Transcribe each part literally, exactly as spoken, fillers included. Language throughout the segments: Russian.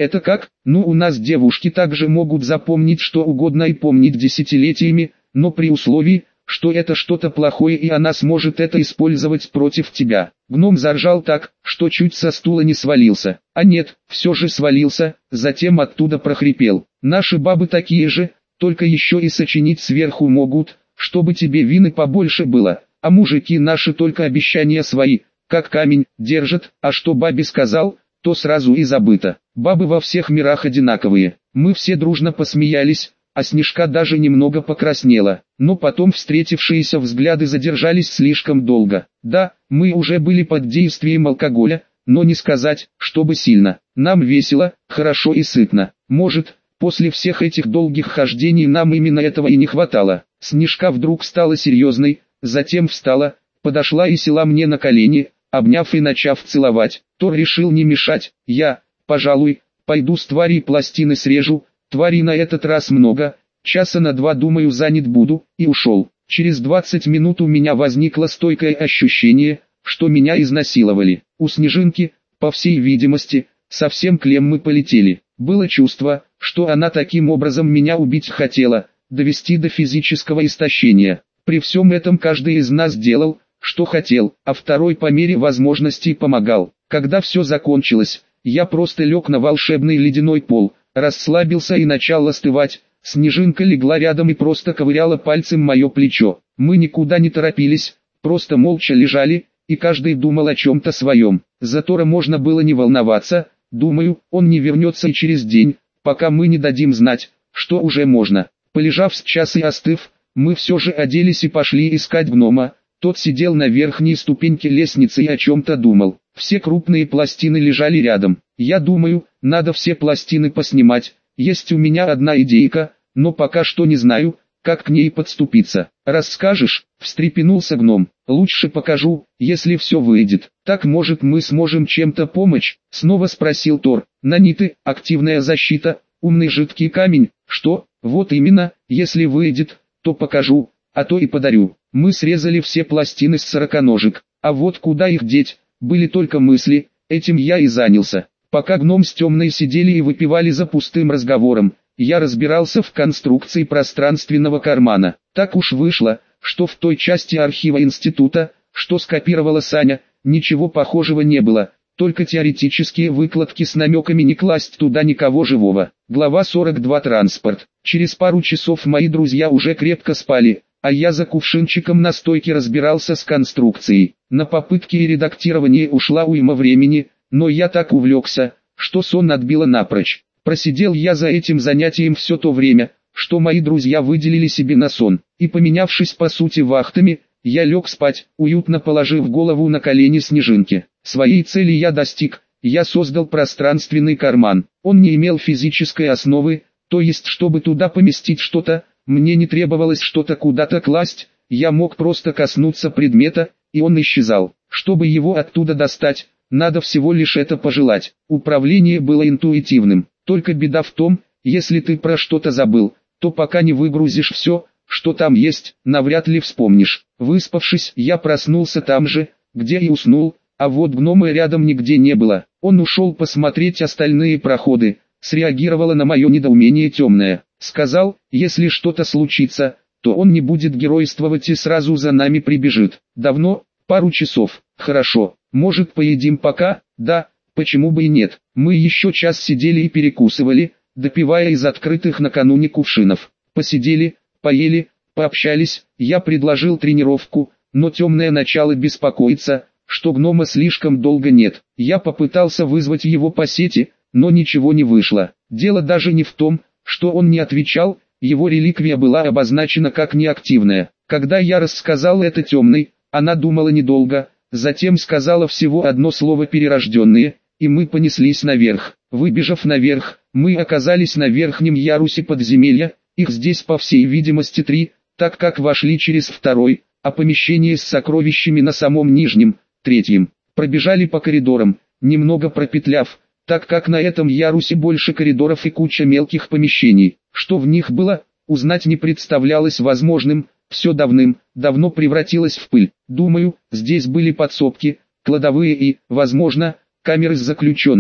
Это как? Ну, у нас девушки также могут запомнить что угодно и помнить десятилетиями, но при условии, что это что-то плохое и она сможет это использовать против тебя. Гном заржал так, что чуть со стула не свалился. А нет, все же свалился, затем оттуда прохрипел. Наши бабы такие же, только еще и сочинить сверху могут, чтобы тебе вины побольше было. А мужики наши только обещания свои, как камень, держат, а что бабе сказал, то сразу и забыто. Бабы во всех мирах одинаковые. Мы все дружно посмеялись, а Снежка даже немного покраснела. Но потом встретившиеся взгляды задержались слишком долго. Да, мы уже были под действием алкоголя, но не сказать, чтобы сильно. Нам весело, хорошо и сытно. Может, после всех этих долгих хождений нам именно этого и не хватало. Снежка вдруг стала серьезной, затем встала, подошла и села мне на колени, обняв и начав целовать. Тор решил не мешать. Я, пожалуй, пойду с тварей пластины срежу. Тварей на этот раз много, часа на два думаю занят буду, и ушел. Через двадцать минут у меня возникло стойкое ощущение, что меня изнасиловали. У Снежинки, по всей видимости, совсем клеммы полетели. Было чувство, что она таким образом меня убить хотела, довести до физического истощения. При всем этом каждый из нас делал, что хотел, а второй по мере возможностей помогал. Когда все закончилось, я просто лег на волшебный ледяной пол, расслабился и начал остывать. Снежинка легла рядом и просто ковыряла пальцем мое плечо. Мы никуда не торопились, просто молча лежали, и каждый думал о чем-то своем. За Тора можно было не волноваться, думаю, он не вернется и через день, пока мы не дадим знать, что уже можно. Полежав с час и остыв, мы все же оделись и пошли искать гнома. Тот сидел на верхней ступеньке лестницы и о чем-то думал. Все крупные пластины лежали рядом. Я думаю, надо все пластины поснимать. Есть у меня одна идейка, но пока что не знаю, как к ней подступиться. Расскажешь? Встрепенулся гном. Лучше покажу, если все выйдет. Так может мы сможем чем-то помочь? Снова спросил Тор. Наниты, активная защита, умный жидкий камень. Что? Вот именно, если выйдет, то покажу, а то и подарю. Мы срезали все пластины с сороконожек, а вот куда их деть, были только мысли, этим я и занялся. Пока гном с темной сидели и выпивали за пустым разговором, я разбирался в конструкции пространственного кармана. Так уж вышло, что в той части архива института, что скопировала Саня, ничего похожего не было, только теоретические выкладки с намеками не класть туда никого живого. Глава сорок два. Транспорт. Через пару часов мои друзья уже крепко спали, а я за кувшинчиком на стойке разбирался с конструкцией. На попытки и редактирование ушла уйма времени, но я так увлекся, что сон отбило напрочь. Просидел я за этим занятием все то время, что мои друзья выделили себе на сон, и поменявшись по сути вахтами, я лег спать, уютно положив голову на колени Снежинки. Своей цели я достиг, я создал пространственный карман. Он не имел физической основы, то есть чтобы туда поместить что-то, мне не требовалось что-то куда-то класть, я мог просто коснуться предмета, и он исчезал. Чтобы его оттуда достать, надо всего лишь это пожелать. Управление было интуитивным, только беда в том, если ты про что-то забыл, то пока не выгрузишь все, что там есть, навряд ли вспомнишь. Выспавшись, я проснулся там же, где и уснул, а вот гнома рядом нигде не было. Он ушел посмотреть остальные проходы, среагировала на мое недоумение темная. Сказал, если что-то случится, то он не будет геройствовать и сразу за нами прибежит. Давно? Пару часов. Хорошо. Может поедим пока? Да, почему бы и нет. Мы еще час сидели и перекусывали, допивая из открытых накануне кувшинов. Посидели, поели, пообщались, я предложил тренировку, но темное начало беспокоиться, что гнома слишком долго нет. Я попытался вызвать его по сети, но ничего не вышло. Дело даже не в том, что он не отвечал, его реликвия была обозначена как неактивная. Когда я рассказал это темной, она думала недолго, затем сказала всего одно слово «перерожденные», и мы понеслись наверх. Выбежав наверх, мы оказались на верхнем ярусе подземелья, их здесь по всей видимости три, так как вошли через второй, а помещение с сокровищами на самом нижнем, третьем. Пробежали по коридорам, немного пропетляв, так как на этом ярусе больше коридоров и куча мелких помещений. Что в них было, узнать не представлялось возможным, все давным-давно превратилось в пыль. Думаю, здесь были подсобки, кладовые и, возможно, камеры с заключенными.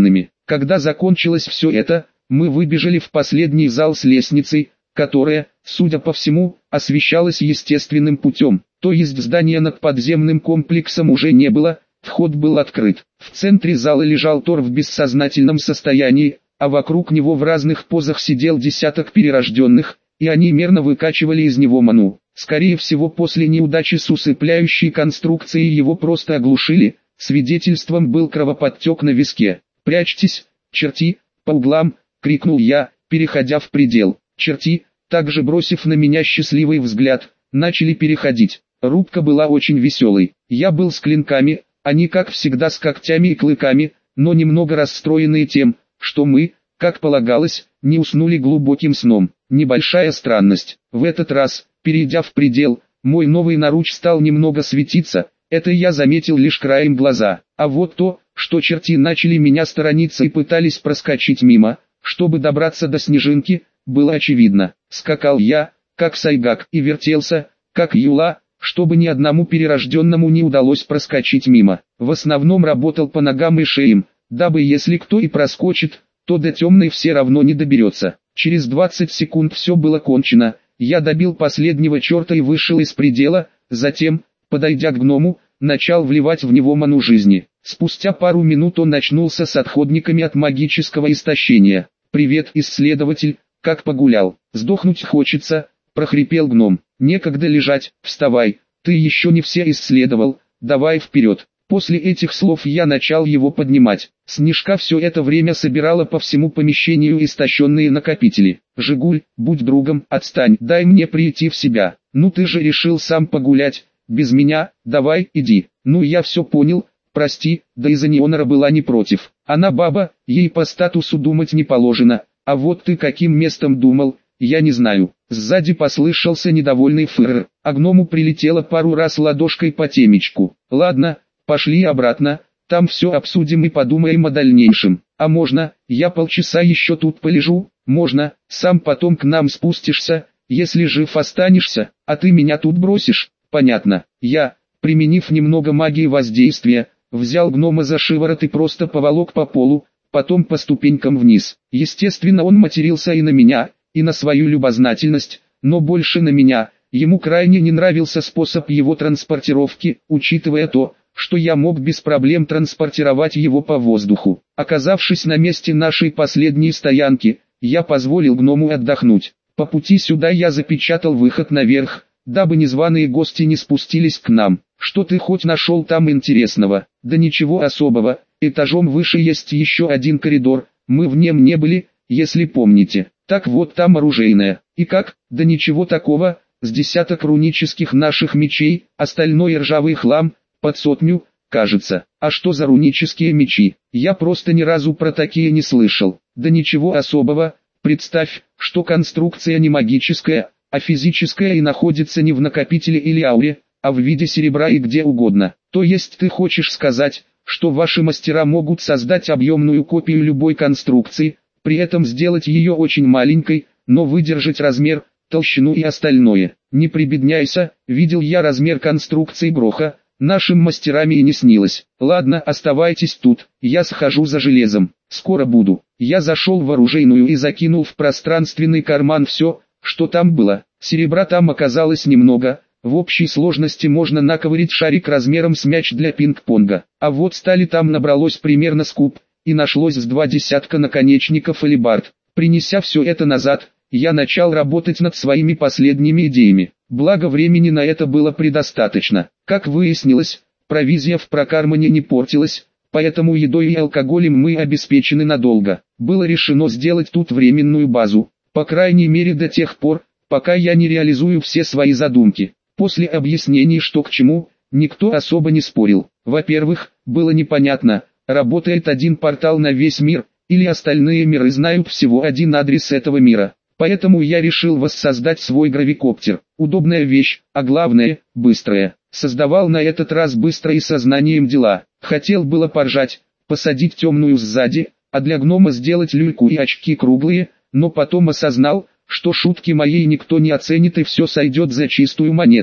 Когда закончилось все это, мы выбежали в последний зал с лестницей, которая, судя по всему, освещалась естественным путем, то есть здания над подземным комплексом уже не было, вход был открыт. В центре зала лежал Тор в бессознательном состоянии, а вокруг него в разных позах сидел десяток перерожденных, и они мерно выкачивали из него ману. Скорее всего, после неудачи с усыпляющей конструкцией его просто оглушили, свидетельством был кровоподтек на виске. «Прячьтесь, черти, по углам!» — крикнул я, переходя в предел. Черти, также бросив на меня счастливый взгляд, начали переходить. Рубка была очень веселой. Я был с клинками, они как всегда с когтями и клыками, но немного расстроенные тем, что мы, как полагалось, не уснули глубоким сном. Небольшая странность. В этот раз, перейдя в предел, мой новый наруч стал немного светиться, это я заметил лишь краем глаза. А вот то, что черти начали меня сторониться и пытались проскочить мимо, чтобы добраться до снежинки, было очевидно. Скакал я, как сайгак, и вертелся, как юла, чтобы ни одному перерожденному не удалось проскочить мимо. В основном работал по ногам и шеям, дабы если кто и проскочит, то до темной все равно не доберется. Через двадцать секунд все было кончено, я добил последнего черта и вышел из предела, затем, подойдя к гному, начал вливать в него ману жизни. Спустя пару минут он очнулся с отходниками от магического истощения. «Привет, исследователь, как погулял? Сдохнуть хочется», — прохрипел гном. «Некогда лежать, вставай, ты еще не все исследовал, давай вперед». После этих слов я начал его поднимать. Снежка все это время собирала по всему помещению истощенные накопители. «Жигуль, будь другом, отстань, дай мне прийти в себя. Ну ты же решил сам погулять, без меня, давай, иди». «Ну я все понял, прости», да и Занионара была не против. Она баба, ей по статусу думать не положено, а вот ты каким местом думал, я не знаю. Сзади послышался недовольный фырр, а гному прилетело пару раз ладошкой по темечку. «Ладно, пошли обратно, там все обсудим и подумаем о дальнейшем». «А можно, я полчаса еще тут полежу?» «Можно, сам потом к нам спустишься, если жив останешься, а ты меня тут бросишь?» «Понятно». Я, применив немного магии воздействия, взял гнома за шиворот и просто поволок по полу, потом по ступенькам вниз. Естественно, он матерился и на меня, и на свою любознательность, но больше на меня. Ему крайне не нравился способ его транспортировки, учитывая то, что я мог без проблем транспортировать его по воздуху. Оказавшись на месте нашей последней стоянки, я позволил гному отдохнуть. По пути сюда я запечатал выход наверх, дабы незваные гости не спустились к нам. «Что ты хоть нашел там интересного?» «Да ничего особого, этажом выше есть еще один коридор, мы в нем не были, если помните. Так вот там оружейная. И как?» «Да ничего такого, с десяток рунических наших мечей, остальной ржавый хлам, под сотню, кажется». «А что за рунические мечи? Я просто ни разу про такие не слышал». «Да ничего особого, представь, что конструкция не магическая, а физическая и находится не в накопителе или ауре, а в виде серебра и где угодно. То есть ты хочешь сказать, что ваши мастера могут создать объемную копию любой конструкции, при этом сделать ее очень маленькой, но выдержать размер, толщину и остальное. Не прибедняйся, видел я размер конструкции Броха, нашим мастерам и не снилось. Ладно, оставайтесь тут, я схожу за железом, скоро буду». Я зашел в оружейную и закинул в пространственный карман все, что там было. Серебра там оказалось немного. В общей сложности можно наковырять шарик размером с мяч для пинг-понга. А вот стали там набралось примерно с куб, и нашлось с два десятка наконечников или бард. Принеся все это назад, я начал работать над своими последними идеями. Благо времени на это было предостаточно. Как выяснилось, провизия в прокармане не портилась, поэтому едой и алкоголем мы обеспечены надолго. Было решено сделать тут временную базу, по крайней мере до тех пор, пока я не реализую все свои задумки. После объяснений, что к чему, никто особо не спорил. Во-первых, было непонятно, работает один портал на весь мир, или остальные миры знают всего один адрес этого мира. Поэтому я решил воссоздать свой гравикоптер. Удобная вещь, а главное, быстрая. Создавал на этот раз быстро и сознанием дела. Хотел было поржать, посадить темную сзади, а для гнома сделать люльку и очки круглые, но потом осознал, что шутки моей никто не оценит и все сойдет за чистую монету.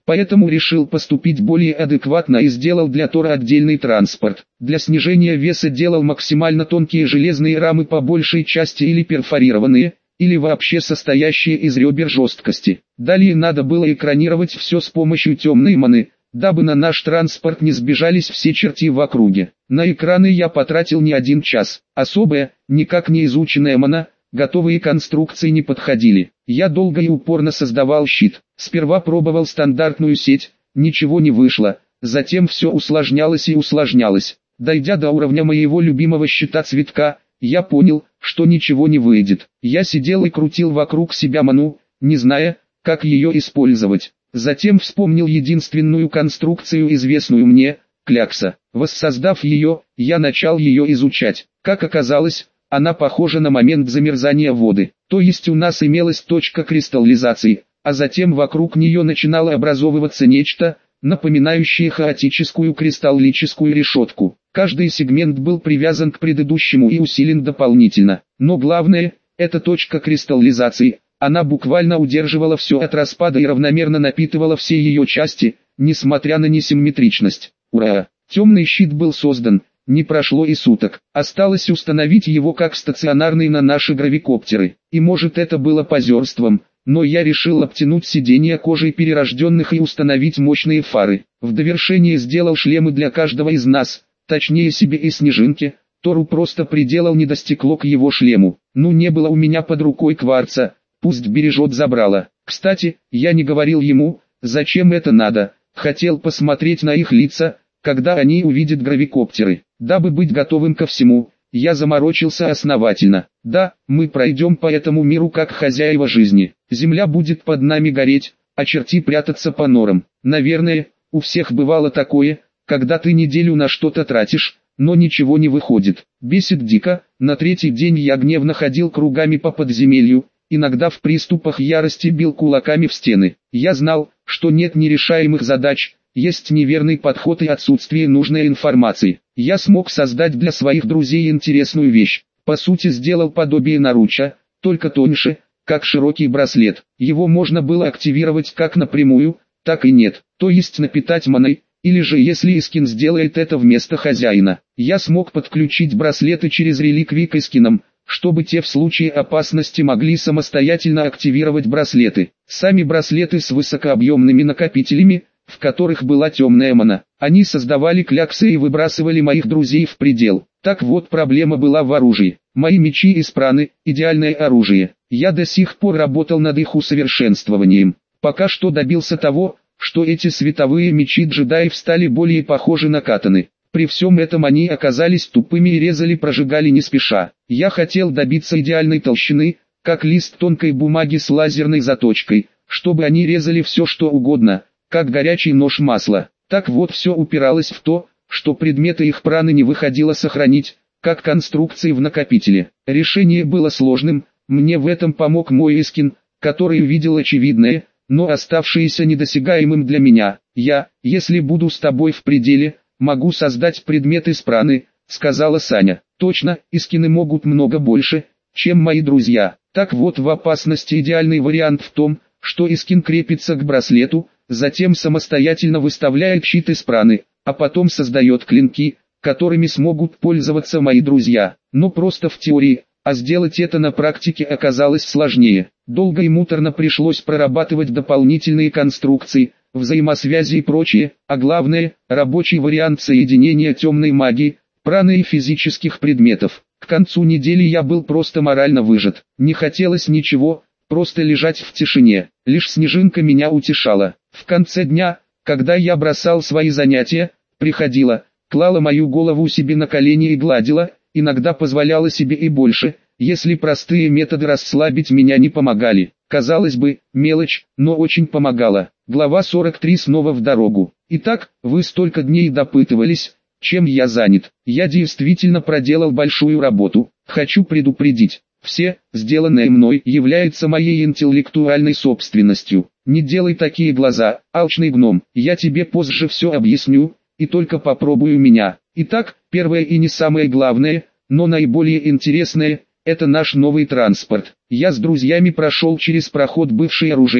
Поэтому решил поступить более адекватно и сделал для Тора отдельный транспорт. Для снижения веса делал максимально тонкие железные рамы по большей части или перфорированные, или вообще состоящие из ребер жесткости. Далее надо было экранировать все с помощью темной маны, дабы на наш транспорт не сбежались все черти в округе. На экраны я потратил не один час. Особая, никак не изученная мана, готовые конструкции не подходили. Я долго и упорно создавал щит. Сперва пробовал стандартную сеть, ничего не вышло. Затем все усложнялось и усложнялось. Дойдя до уровня моего любимого щита цветка, я понял, что ничего не выйдет. Я сидел и крутил вокруг себя ману, не зная, как ее использовать. Затем вспомнил единственную конструкцию, известную мне, клякса. Воссоздав ее, я начал ее изучать. Как оказалось, она похожа на момент замерзания воды. То есть у нас имелась точка кристаллизации, а затем вокруг нее начинало образовываться нечто, напоминающее хаотическую кристаллическую решетку. Каждый сегмент был привязан к предыдущему и усилен дополнительно. Но главное, это точка кристаллизации. Она буквально удерживала все от распада и равномерно напитывала все ее части, несмотря на несимметричность. Ура! Темный щит был создан, не прошло и суток. Осталось установить его как стационарный на наши гравикоптеры. И может это было позерством, но я решил обтянуть сиденья кожей перерожденных и установить мощные фары. В довершение сделал шлемы для каждого из нас, точнее себе и Снежинке. Тору просто приделал недостекло к его шлему. Ну не было у меня под рукой кварца, пусть бережет забрало. Кстати, я не говорил ему, зачем это надо, хотел посмотреть на их лица, когда они увидят гравикоптеры. Дабы быть готовым ко всему, я заморочился основательно. Да, мы пройдем по этому миру как хозяева жизни. Земля будет под нами гореть, а черти прятаться по норам. Наверное, у всех бывало такое, когда ты неделю на что-то тратишь, но ничего не выходит. Бесит дико. На третий день я гневно ходил кругами по подземелью, иногда в приступах ярости бил кулаками в стены. Я знал, что нет нерешаемых задач, есть неверный подход и отсутствие нужной информации. Я смог создать для своих друзей интересную вещь. По сути сделал подобие наруча, только тоньше, как широкий браслет. Его можно было активировать как напрямую, так и нет, то есть напитать маной, или же если Искин сделает это вместо хозяина. Я смог подключить браслеты через реликвии к Искинам, чтобы те в случае опасности могли самостоятельно активировать браслеты. Сами браслеты с высокообъемными накопителями, в которых была темная мана. Они создавали кляксы и выбрасывали моих друзей в предел. Так вот, проблема была в оружии. Мои мечи из праны – идеальное оружие. Я до сих пор работал над их усовершенствованием. Пока что добился того, что эти световые мечи джедаев стали более похожи на катаны. При всем этом они оказались тупыми и резали, прожигали не спеша. Я хотел добиться идеальной толщины, как лист тонкой бумаги с лазерной заточкой, чтобы они резали все что угодно, как горячий нож масла. Так вот, все упиралось в то, что предметы их праны не выходило сохранить, как конструкции в накопителе. Решение было сложным, мне в этом помог мой Искин, который увидел очевидное, но оставшееся недосягаемым для меня. Я, если буду с тобой в пределе, могу создать предметы из праны, сказала Саня. Точно, Искины могут много больше, чем мои друзья. Так вот, в опасности идеальный вариант в том, что Искин крепится к браслету, затем самостоятельно выставляет щит из праны, а потом создает клинки, которыми смогут пользоваться мои друзья. Но просто в теории, а сделать это на практике оказалось сложнее. Долго и муторно пришлось прорабатывать дополнительные конструкции, взаимосвязи и прочее, а главное, рабочий вариант соединения темной магии, праны и физических предметов. К концу недели я был просто морально выжат. Не хотелось ничего, просто лежать в тишине. Лишь Снежинка меня утешала. В конце дня, когда я бросал свои занятия, приходила, клала мою голову себе на колени и гладила, иногда позволяла себе и больше, если простые методы расслабить меня не помогали. Казалось бы, мелочь, но очень помогала. Глава сорок три. Снова в дорогу. Итак, вы столько дней допытывались, чем я занят. Я действительно проделал большую работу. Хочу предупредить. Все, сделанное мной, является моей интеллектуальной собственностью. Не делай такие глаза, алчный гном. Я тебе позже все объясню, и только попробую меня. Итак, первое и не самое главное, но наиболее интересное, это наш новый транспорт. Я с друзьями прошел через проход бывшей оружейной,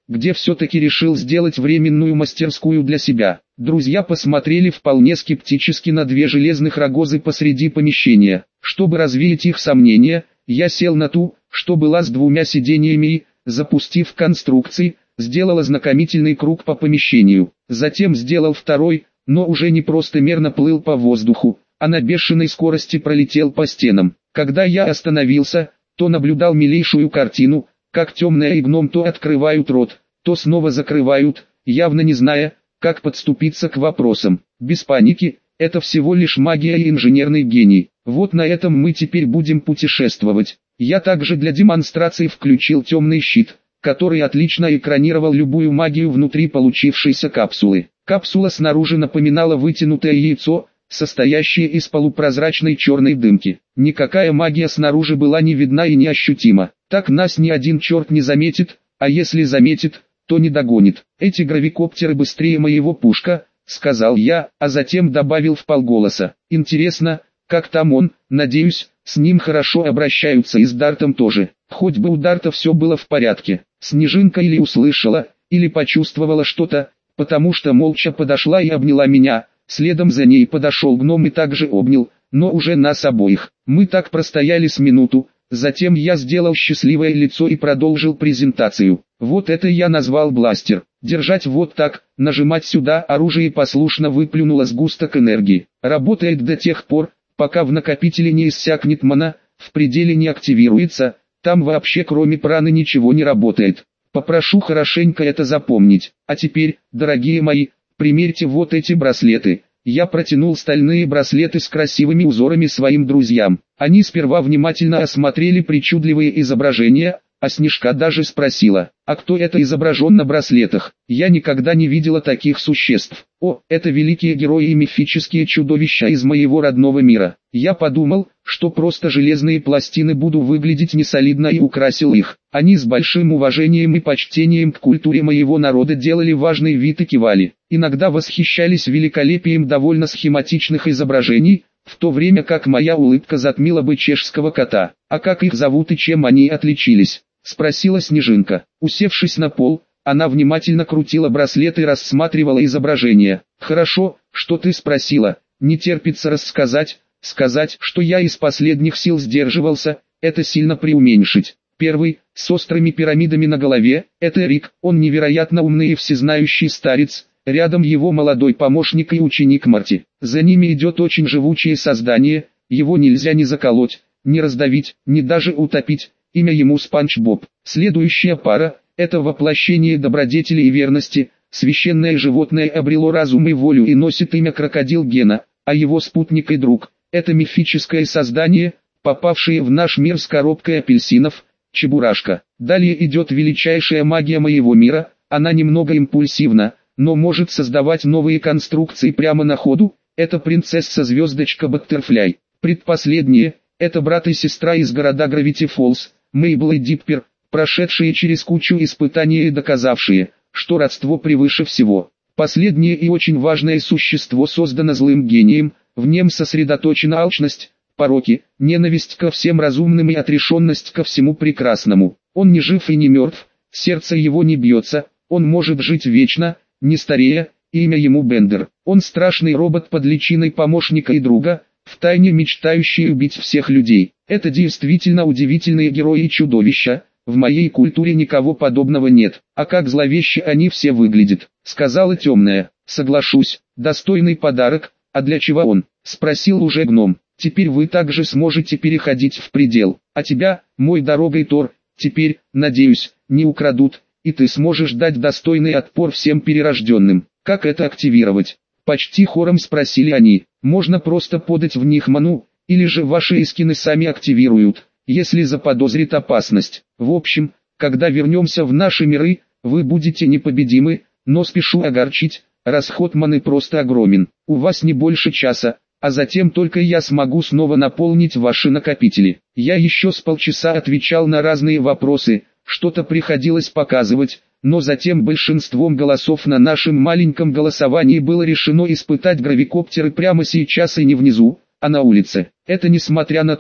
где все-таки решил сделать временную мастерскую для себя. Друзья посмотрели вполне скептически на две железных рогозы посреди помещения. Чтобы развеять их сомнения, я сел на ту, что была с двумя сиденьями и, запустив конструкции, сделал ознакомительный круг по помещению. Затем сделал второй, но уже не просто мерно плыл по воздуху, а на бешеной скорости пролетел по стенам. Когда я остановился, то наблюдал милейшую картину, как темная и гном то открывают рот, то снова закрывают, явно не зная, как подступиться к вопросам. Без паники, это всего лишь магия и инженерный гений. Вот на этом мы теперь будем путешествовать. Я также для демонстрации включил темный щит, который отлично экранировал любую магию внутри получившейся капсулы. Капсула снаружи напоминала вытянутое яйцо, состоящее из полупрозрачной черной дымки. Никакая магия снаружи была не видна и неощутима. Так нас ни один черт не заметит, а если заметит, то не догонит. Эти гравикоптеры быстрее моего пушка, сказал я, а затем добавил вполголоса. Интересно, как там он, надеюсь, с ним хорошо обращаются и с Дартом тоже. Хоть бы у Дарта все было в порядке. Снежинка или услышала, или почувствовала что-то, потому что молча подошла и обняла меня. Следом за ней подошел гном и также обнял, но уже нас обоих. Мы так простояли с минуту, затем я сделал счастливое лицо и продолжил презентацию. Вот это я назвал бластер. Держать вот так, нажимать сюда, оружие послушно выплюнуло сгусток энергии. Работает до тех пор, пока в накопителе не иссякнет мана, в пределе не активируется, там вообще кроме праны ничего не работает. Попрошу хорошенько это запомнить. А теперь, дорогие мои, примерьте вот эти браслеты. Я протянул стальные браслеты с красивыми узорами своим друзьям. Они сперва внимательно осмотрели причудливые изображения, а Снежка даже спросила, а кто это изображен на браслетах? Я никогда не видела таких существ. О, это великие герои и мифические чудовища из моего родного мира. Я подумал, что просто железные пластины буду выглядеть несолидно и украсил их. Они с большим уважением и почтением к культуре моего народа делали важный вид и кивали. Иногда восхищались великолепием довольно схематичных изображений, в то время как моя улыбка затмила бы чешского кота. А как их зовут и чем они отличились? Спросила Снежинка. Усевшись на пол, она внимательно крутила браслет и рассматривала изображение. Хорошо, что ты спросила, не терпится рассказать, сказать, что я из последних сил сдерживался, это сильно преуменьшить. Первый, с острыми пирамидами на голове, это Рик, он невероятно умный и всезнающий старец, рядом его молодой помощник и ученик Марти. За ними идет очень живучее создание, его нельзя ни заколоть, ни раздавить, ни даже утопить, имя ему Спанч Боб. Следующая пара, это воплощение добродетели и верности, священное животное обрело разум и волю и носит имя Крокодил Гена, а его спутник и друг, это мифическое создание, попавшее в наш мир с коробкой апельсинов, Чебурашка. Далее идет величайшая магия моего мира, она немного импульсивна, но может создавать новые конструкции прямо на ходу, это принцесса-звездочка Баттерфляй. Предпоследние, это брат и сестра из города Гравити Фоллс, Мейбл и Диппер, прошедшие через кучу испытаний и доказавшие, что родство превыше всего. Последнее и очень важное существо создано злым гением, в нем сосредоточена алчность, пороки, ненависть ко всем разумным и отрешенность ко всему прекрасному. Он не жив и не мертв, сердце его не бьется, он может жить вечно, не старея, имя ему Бендер. Он страшный робот под личиной помощника и друга, втайне мечтающий убить всех людей. Это действительно удивительные герои и чудовища, в моей культуре никого подобного нет. А как зловеще они все выглядят, сказала темная. Соглашусь, достойный подарок, а для чего он? Спросил уже гном. Теперь вы также сможете переходить в предел, а тебя, мой дорогой Тор, теперь, надеюсь, не украдут, и ты сможешь дать достойный отпор всем перерожденным. Как это активировать? Почти хором спросили они. Можно просто подать в них ману, или же ваши эскины сами активируют, если заподозрит опасность. В общем, когда вернемся в наши миры, вы будете непобедимы, но спешу огорчить, расход маны просто огромен. У вас не больше часа, а затем только я смогу снова наполнить ваши накопители. Я еще с полчаса отвечал на разные вопросы, что-то приходилось показывать, но затем большинством голосов на нашем маленьком голосовании было решено испытать гравикоптеры прямо сейчас и не внизу, а на улице. Это несмотря на то,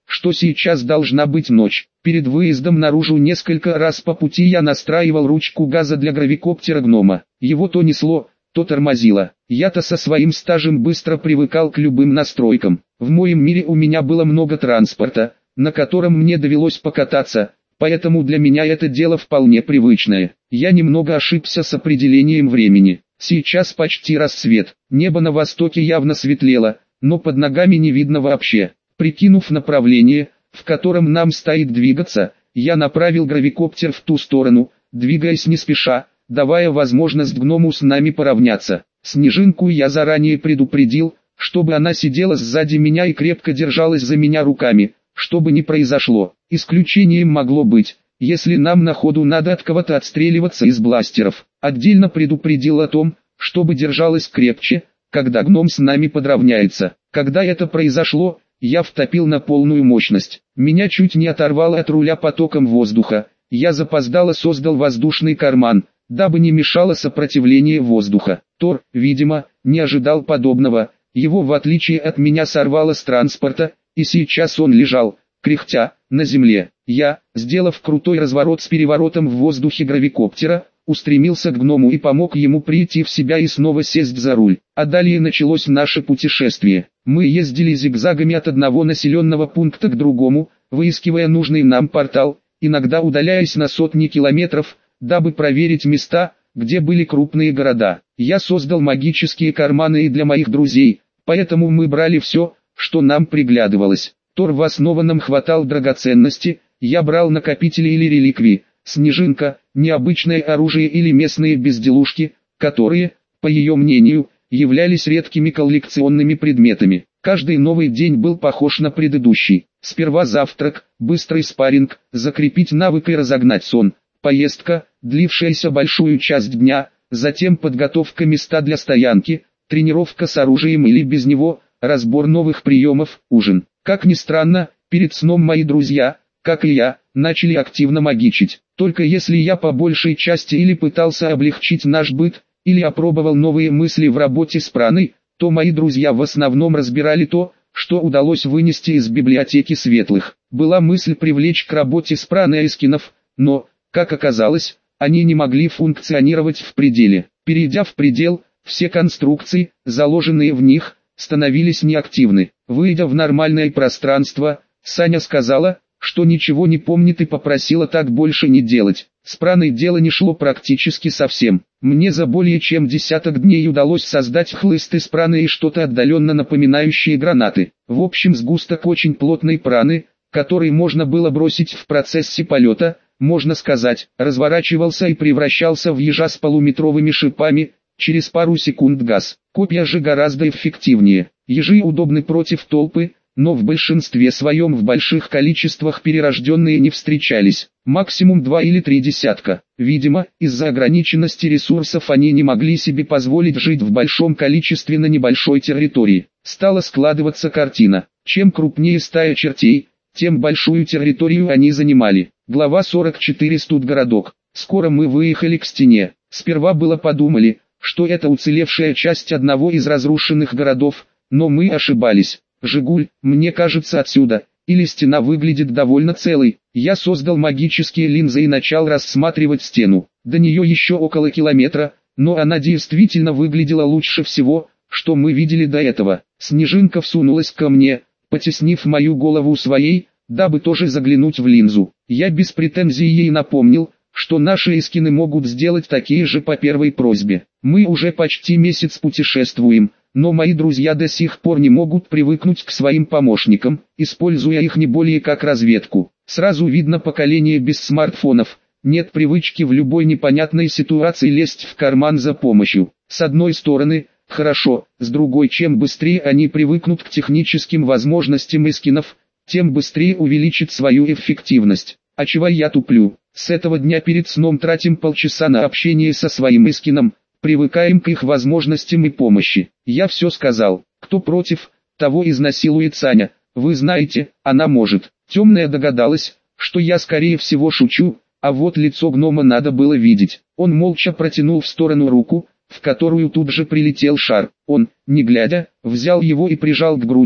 что сейчас должна быть ночь. Перед выездом наружу несколько раз по пути я настраивал ручку газа для гравикоптера гнома. Его то несло, то тормозило. Я-то со своим стажем быстро привыкал к любым настройкам. В моем мире у меня было много транспорта, на котором мне довелось покататься, поэтому для меня это дело вполне привычное. Я немного ошибся с определением времени. Сейчас почти рассвет, небо на востоке явно светлело, но под ногами не видно вообще. Прикинув направление, в котором нам стоит двигаться, я направил гравикоптер в ту сторону, двигаясь не спеша, давая возможность гному с нами поравняться. Снежинку я заранее предупредил, чтобы она сидела сзади меня и крепко держалась за меня руками, что бы ни произошло. Исключением могло быть, если нам на ходу надо от кого-то отстреливаться из бластеров. Отдельно предупредил о том, чтобы держалась крепче, когда гном с нами подравняется. Когда это произошло, я втопил на полную мощность. Меня чуть не оторвало от руля потоком воздуха. Я запоздало создал воздушный карман, дабы не мешало сопротивление воздуха. Тор, видимо, не ожидал подобного. Его в отличие от меня сорвало с транспорта, и сейчас он лежал, кряхтя, на земле. Я, сделав крутой разворот с переворотом в воздухе гравикоптера, устремился к гному и помог ему прийти в себя и снова сесть за руль. А далее началось наше путешествие. Мы ездили зигзагами от одного населенного пункта к другому, выискивая нужный нам портал, иногда удаляясь на сотни километров, дабы проверить места, где были крупные города. Я создал магические карманы и для моих друзей, поэтому мы брали все, что нам приглядывалось. Тор в основном хватал драгоценности, я брал накопители или реликвии, Снежинка, необычное оружие или местные безделушки, которые, по ее мнению, являлись редкими коллекционными предметами. Каждый новый день был похож на предыдущий. Сперва завтрак, быстрый спарринг, закрепить навык и разогнать сон, поездка, длившаяся большую часть дня, затем подготовка места для стоянки, тренировка с оружием или без него, разбор новых приемов, ужин. Как ни странно, перед сном мои друзья, как и я, начали активно магичить. Только если я по большей части или пытался облегчить наш быт, или опробовал новые мысли в работе с праной, то мои друзья в основном разбирали то, что удалось вынести из библиотеки светлых. Была мысль привлечь к работе с праной айскинов, но, как оказалось, они не могли функционировать в пределе. Перейдя в предел, все конструкции, заложенные в них, становились неактивны. Выйдя в нормальное пространство, Саня сказала, что ничего не помнит и попросила так больше не делать. С праной дело не шло практически совсем. Мне за более чем десяток дней удалось создать хлыст из праны и что-то отдаленно напоминающее гранаты. В общем, сгусток очень плотной праны, который можно было бросить в процессе полета, можно сказать, разворачивался и превращался в ежа с полуметровыми шипами, через пару секунд газ. Копья же гораздо эффективнее. Ежи удобны против толпы, но в большинстве своем в больших количествах перерожденные не встречались, максимум два или три десятка. Видимо, из-за ограниченности ресурсов они не могли себе позволить жить в большом количестве на небольшой территории. Стала складываться картина. Чем крупнее стая чертей, тем большую территорию они занимали. Глава сорок четыре. Студгородок. Скоро мы выехали к стене. Сперва было подумали, что это уцелевшая часть одного из разрушенных городов, но мы ошибались. «Жигуль, мне кажется отсюда, или стена выглядит довольно целой». Я создал магические линзы и начал рассматривать стену. До нее еще около километра, но она действительно выглядела лучше всего, что мы видели до этого. Снежинка всунулась ко мне, потеснив мою голову своей, дабы тоже заглянуть в линзу. Я без претензий ей напомнил, что наши эскины могут сделать такие же по первой просьбе. Мы уже почти месяц путешествуем, но мои друзья до сих пор не могут привыкнуть к своим помощникам, используя их не более как разведку. Сразу видно поколение без смартфонов, нет привычки в любой непонятной ситуации лезть в карман за помощью. С одной стороны, хорошо, с другой, чем быстрее они привыкнут к техническим возможностям эскинов, тем быстрее увеличит свою эффективность. А чего я туплю? С этого дня перед сном тратим полчаса на общение со своим эскином, привыкаем к их возможностям и помощи. Я все сказал. Кто против, того изнасилует Саня. Вы знаете, она может. Темная догадалась, что я скорее всего шучу, а вот лицо гнома надо было видеть. Он молча протянул в сторону руку, в которую тут же прилетел шар. Он, не глядя, взял его и прижал к груди,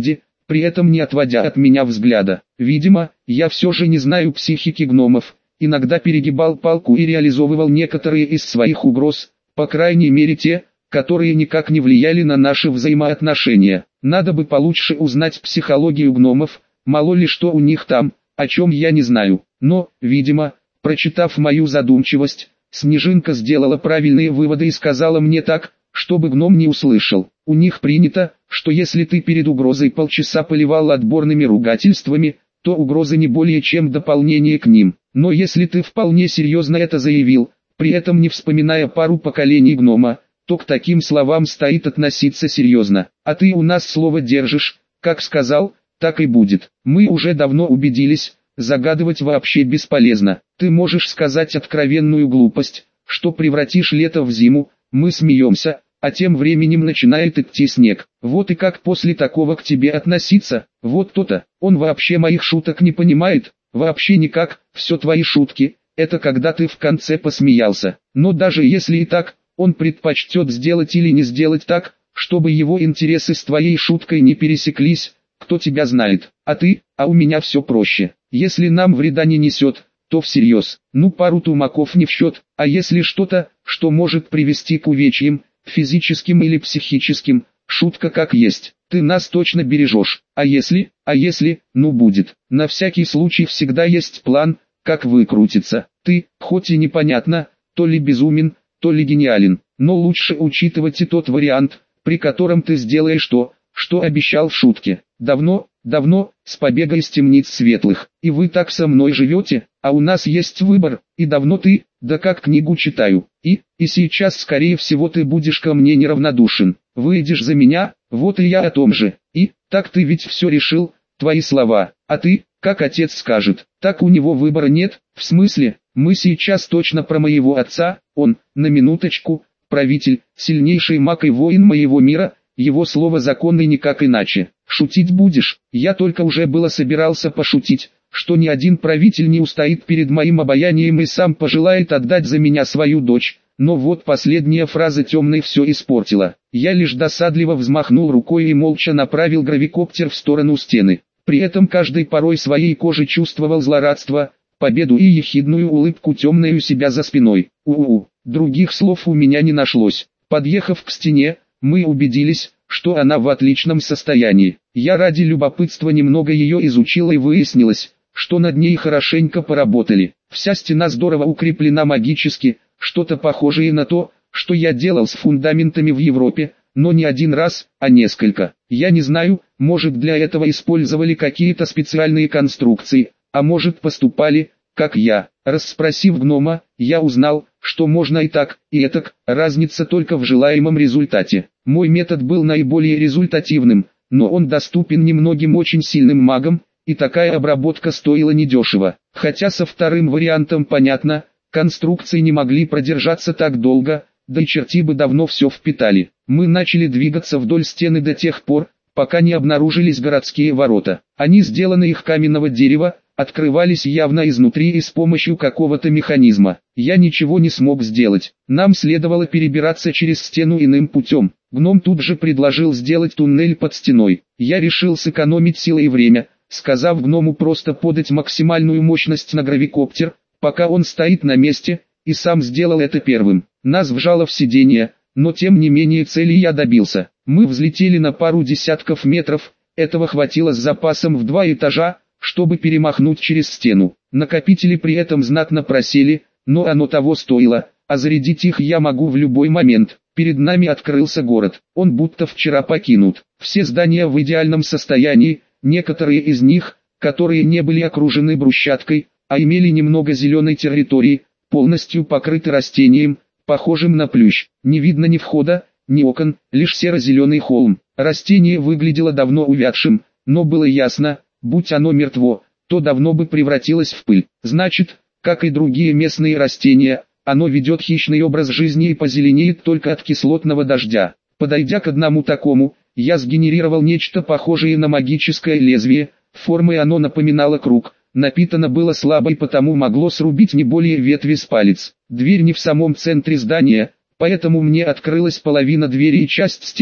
при этом не отводя от меня взгляда. Видимо, я все же не знаю психики гномов, иногда перегибал палку и реализовывал некоторые из своих угроз, по крайней мере те, которые никак не влияли на наши взаимоотношения. Надо бы получше узнать психологию гномов, мало ли что у них там, о чем я не знаю. Но, видимо, прочитав мою задумчивость, Снежинка сделала правильные выводы и сказала мне так, чтобы гном не услышал. У них принято, что если ты перед угрозой полчаса поливал отборными ругательствами, то угрозы не более чем дополнение к ним. Но если ты вполне серьезно это заявил, при этом не вспоминая пару поколений гнома, то к таким словам стоит относиться серьезно. А ты у нас слово держишь, как сказал, так и будет. Мы уже давно убедились, загадывать вообще бесполезно. Ты можешь сказать откровенную глупость, что превратишь лето в зиму, мы смеемся, а тем временем начинает идти снег. Вот и как после такого к тебе относиться? Вот то-то, он вообще моих шуток не понимает, вообще никак, все твои шутки, это когда ты в конце посмеялся. Но даже если и так, он предпочтет сделать или не сделать так, чтобы его интересы с твоей шуткой не пересеклись, кто тебя знает. А ты, а у меня все проще. Если нам вреда не несет, то всерьез. Ну пару тумаков не в счет, а если что-то, что может привести к увечьям, физическим или психическим, шутка как есть. Ты нас точно бережешь. А если, а если, ну будет. На всякий случай всегда есть план, как выкрутиться. Ты, хоть и непонятно, то ли безумен, то ли гениален, но лучше учитывать и тот вариант, при котором ты сделаешь то, что обещал в шутке. Давно, давно, с побега из темниц светлых, и вы так со мной живете, а у нас есть выбор, и давно ты, да как книгу читаю, и, и сейчас скорее всего ты будешь ко мне неравнодушен, выйдешь за меня, вот и я о том же, и, так ты ведь все решил, твои слова, а ты, как отец скажет, так у него выбора нет, в смысле, мы сейчас точно про моего отца, он, на минуточку, правитель, сильнейший маг и воин моего мира, его слово законно и никак иначе. Шутить будешь? Я только уже было собирался пошутить, что ни один правитель не устоит перед моим обаянием и сам пожелает отдать за меня свою дочь, но вот последняя фраза темной все испортила. Я лишь досадливо взмахнул рукой и молча направил гравикоптер в сторону стены. При этом каждый порой своей кожи чувствовал злорадство, победу и ехидную улыбку темной у себя за спиной. У-у-у, других слов у меня не нашлось. Подъехав к стене, мы убедились, что она в отличном состоянии. Я ради любопытства немного ее изучил и выяснилось, что над ней хорошенько поработали. Вся стена здорово укреплена магически, что-то похожее на то, что я делал с фундаментами в Европе, но не один раз, а несколько. Я не знаю, может для этого использовали какие-то специальные конструкции, а может поступали, как я. Расспросив гнома, я узнал, что можно и так, и этак, разница только в желаемом результате. Мой метод был наиболее результативным, но он доступен немногим очень сильным магам, и такая обработка стоила недешево. Хотя со вторым вариантом понятно, конструкции не могли продержаться так долго, да и черти бы давно все впитали. Мы начали двигаться вдоль стены до тех пор, пока не обнаружились городские ворота. Они сделаны из каменного дерева, открывались явно изнутри и с помощью какого-то механизма. Я ничего не смог сделать. Нам следовало перебираться через стену иным путем. Гном тут же предложил сделать туннель под стеной. Я решил сэкономить силы и время, сказав гному просто подать максимальную мощность на гравикоптер, пока он стоит на месте, и сам сделал это первым. Нас вжало в сиденье, но тем не менее цели я добился. Мы взлетели на пару десятков метров, этого хватило с запасом в два этажа, чтобы перемахнуть через стену. Накопители при этом знатно просели, но оно того стоило, а зарядить их я могу в любой момент. Перед нами открылся город, он будто вчера покинут. Все здания в идеальном состоянии, некоторые из них, которые не были окружены брусчаткой, а имели немного зеленой территории, полностью покрыты растением, похожим на плющ. Не видно ни входа, ни окон, лишь серо-зеленый холм. Растение выглядело давно увядшим, но было ясно, будь оно мертво, то давно бы превратилось в пыль. Значит, как и другие местные растения, оно ведет хищный образ жизни и позеленеет только от кислотного дождя. Подойдя к одному такому, я сгенерировал нечто похожее на магическое лезвие, формой оно напоминало круг, напитано было слабо и потому могло срубить не более ветви с палец. Дверь не в самом центре здания, поэтому мне открылась половина двери и часть стены,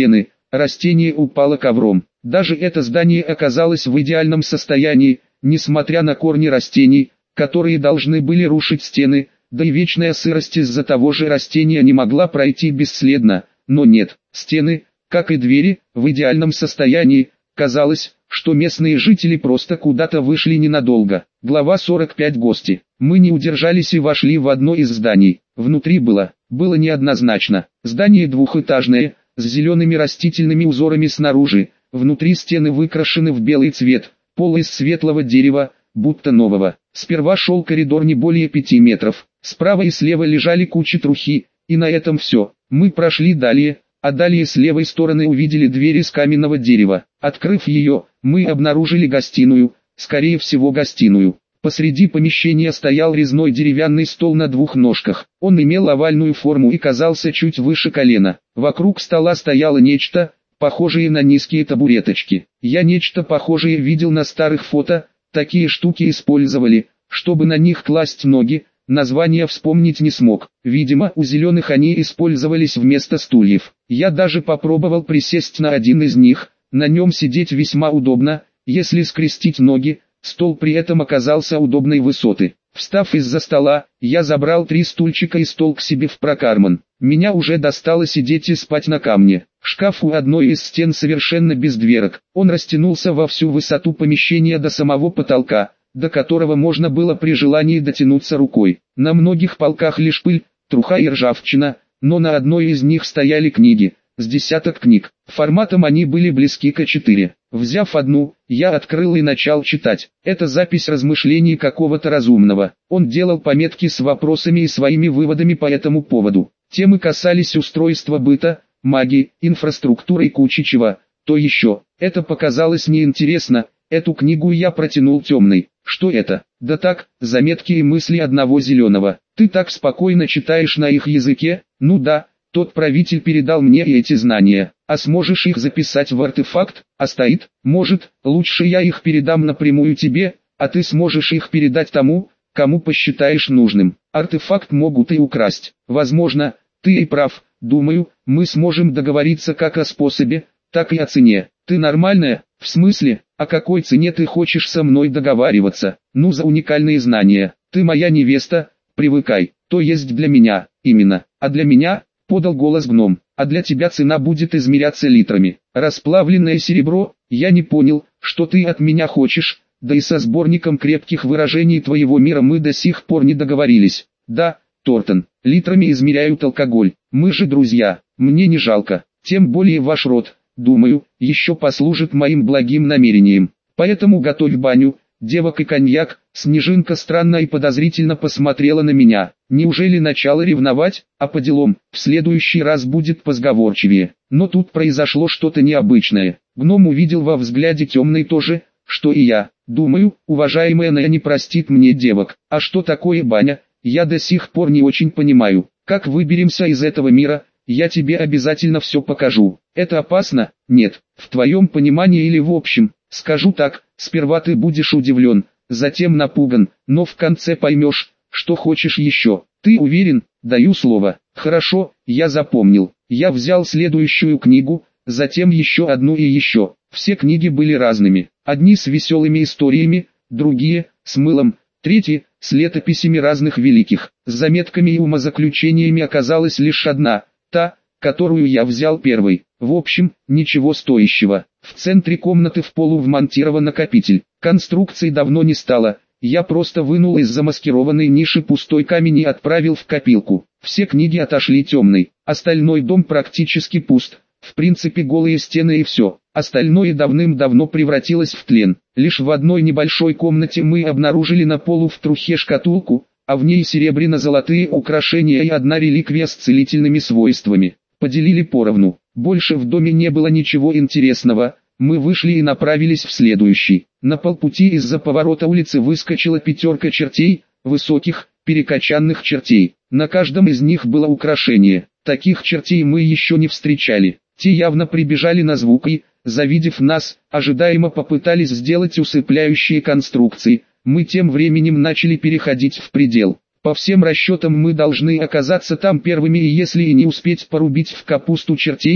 растение упало ковром. Даже это здание оказалось в идеальном состоянии, несмотря на корни растений, которые должны были рушить стены, да и вечная сырость из-за того же растения не могла пройти бесследно, но нет, стены, как и двери, в идеальном состоянии. Казалось, что местные жители просто куда-то вышли ненадолго. Глава сорок пять. Гости. Мы не удержались и вошли в одно из зданий. Внутри было, было неоднозначно. Здание двухэтажное, с зелеными растительными узорами снаружи. Внутри стены выкрашены в белый цвет, пол из светлого дерева, будто нового. Сперва шел коридор не более пяти метров. Справа и слева лежали кучи трухи, и на этом все. Мы прошли далее. А далее с левой стороны увидели дверь из каменного дерева. Открыв ее, мы обнаружили гостиную, скорее всего гостиную. Посреди помещения стоял резной деревянный стол на двух ножках. Он имел овальную форму и казался чуть выше колена. Вокруг стола стояло нечто, похожее на низкие табуреточки. Я нечто похожее видел на старых фото, такие штуки использовали, чтобы на них класть ноги. Название вспомнить не смог. Видимо, у зеленых они использовались вместо стульев. Я даже попробовал присесть на один из них. На нем сидеть весьма удобно, если скрестить ноги. Стол при этом оказался удобной высоты. Встав из-за стола, я забрал три стульчика и стол к себе в прокарман. Меня уже достало сидеть и спать на камне. Шкаф у одной из стен совершенно без дверок. Он растянулся во всю высоту помещения до самого потолка, до которого можно было при желании дотянуться рукой. На многих полках лишь пыль, труха и ржавчина, но на одной из них стояли книги, с десяток книг. Форматом они были близки к А четыре. Взяв одну, я открыл и начал читать. Это запись размышлений какого-то разумного. Он делал пометки с вопросами и своими выводами по этому поводу. Темы касались устройства быта, магии, инфраструктуры и кучи чего, то еще. Это показалось неинтересно. Эту книгу я протянул темной. Что это? Да так, заметки и мысли одного зеленого. Ты так спокойно читаешь на их языке? Ну да, тот правитель передал мне эти знания. А сможешь их записать в артефакт? А стоит? Может, лучше я их передам напрямую тебе, а ты сможешь их передать тому, кому посчитаешь нужным. Артефакт могут и украсть. Возможно, ты и прав. Думаю, мы сможем договориться как о способе, так и о цене. Ты нормальная? В смысле, о какой цене ты хочешь со мной договариваться? Ну, за уникальные знания. Ты моя невеста, привыкай. То есть для меня, именно. А для меня, подал голос гном. А для тебя цена будет измеряться литрами. Расплавленное серебро, я не понял, что ты от меня хочешь, да и со сборником крепких выражений твоего мира мы до сих пор не договорились. Да, Тортон, литрами измеряют алкоголь. Мы же друзья, мне не жалко. Тем более ваш род, думаю, еще послужит моим благим намерением. Поэтому готовь баню, девок и коньяк. Снежинка странно и подозрительно посмотрела на меня. Неужели начала ревновать? А по делам, в следующий раз будет позговорчивее. Но тут произошло что-то необычное. Гном увидел во взгляде темный то же, что и я. Думаю, уважаемая Ная не простит мне девок. А что такое баня? Я до сих пор не очень понимаю. Как выберемся из этого мира? Я тебе обязательно все покажу. Это опасно? Нет. В твоем понимании или в общем? Скажу так, сперва ты будешь удивлен, затем напуган, но в конце поймешь, что хочешь еще. Ты уверен? Даю слово. Хорошо, я запомнил. Я взял следующую книгу, затем еще одну и еще. Все книги были разными. Одни с веселыми историями, другие с мылом, третьи с летописями разных великих. С заметками и умозаключениями оказалась лишь одна, та, которую я взял первой. В общем, ничего стоящего. В центре комнаты в полу вмонтирован накопитель. Конструкции давно не стало. Я просто вынул из замаскированной ниши пустой камень и отправил в копилку. Все книги отошли темной. Остальной дом практически пуст. В принципе голые стены и все. Остальное давным-давно превратилось в тлен. Лишь в одной небольшой комнате мы обнаружили на полу в трухе шкатулку, а в ней серебряно-золотые украшения и одна реликвия с целительными свойствами. Поделили поровну. Больше в доме не было ничего интересного. Мы вышли и направились в следующий. На полпути из-за поворота улицы выскочила пятерка чертей, высоких, перекачанных чертей. На каждом из них было украшение. Таких чертей мы еще не встречали. Те явно прибежали на звук и, завидев нас, ожидаемо попытались сделать усыпляющие конструкции. Мы тем временем начали переходить в предел. По всем расчетам мы должны оказаться там первыми, и если и не успеть порубить в капусту чертей,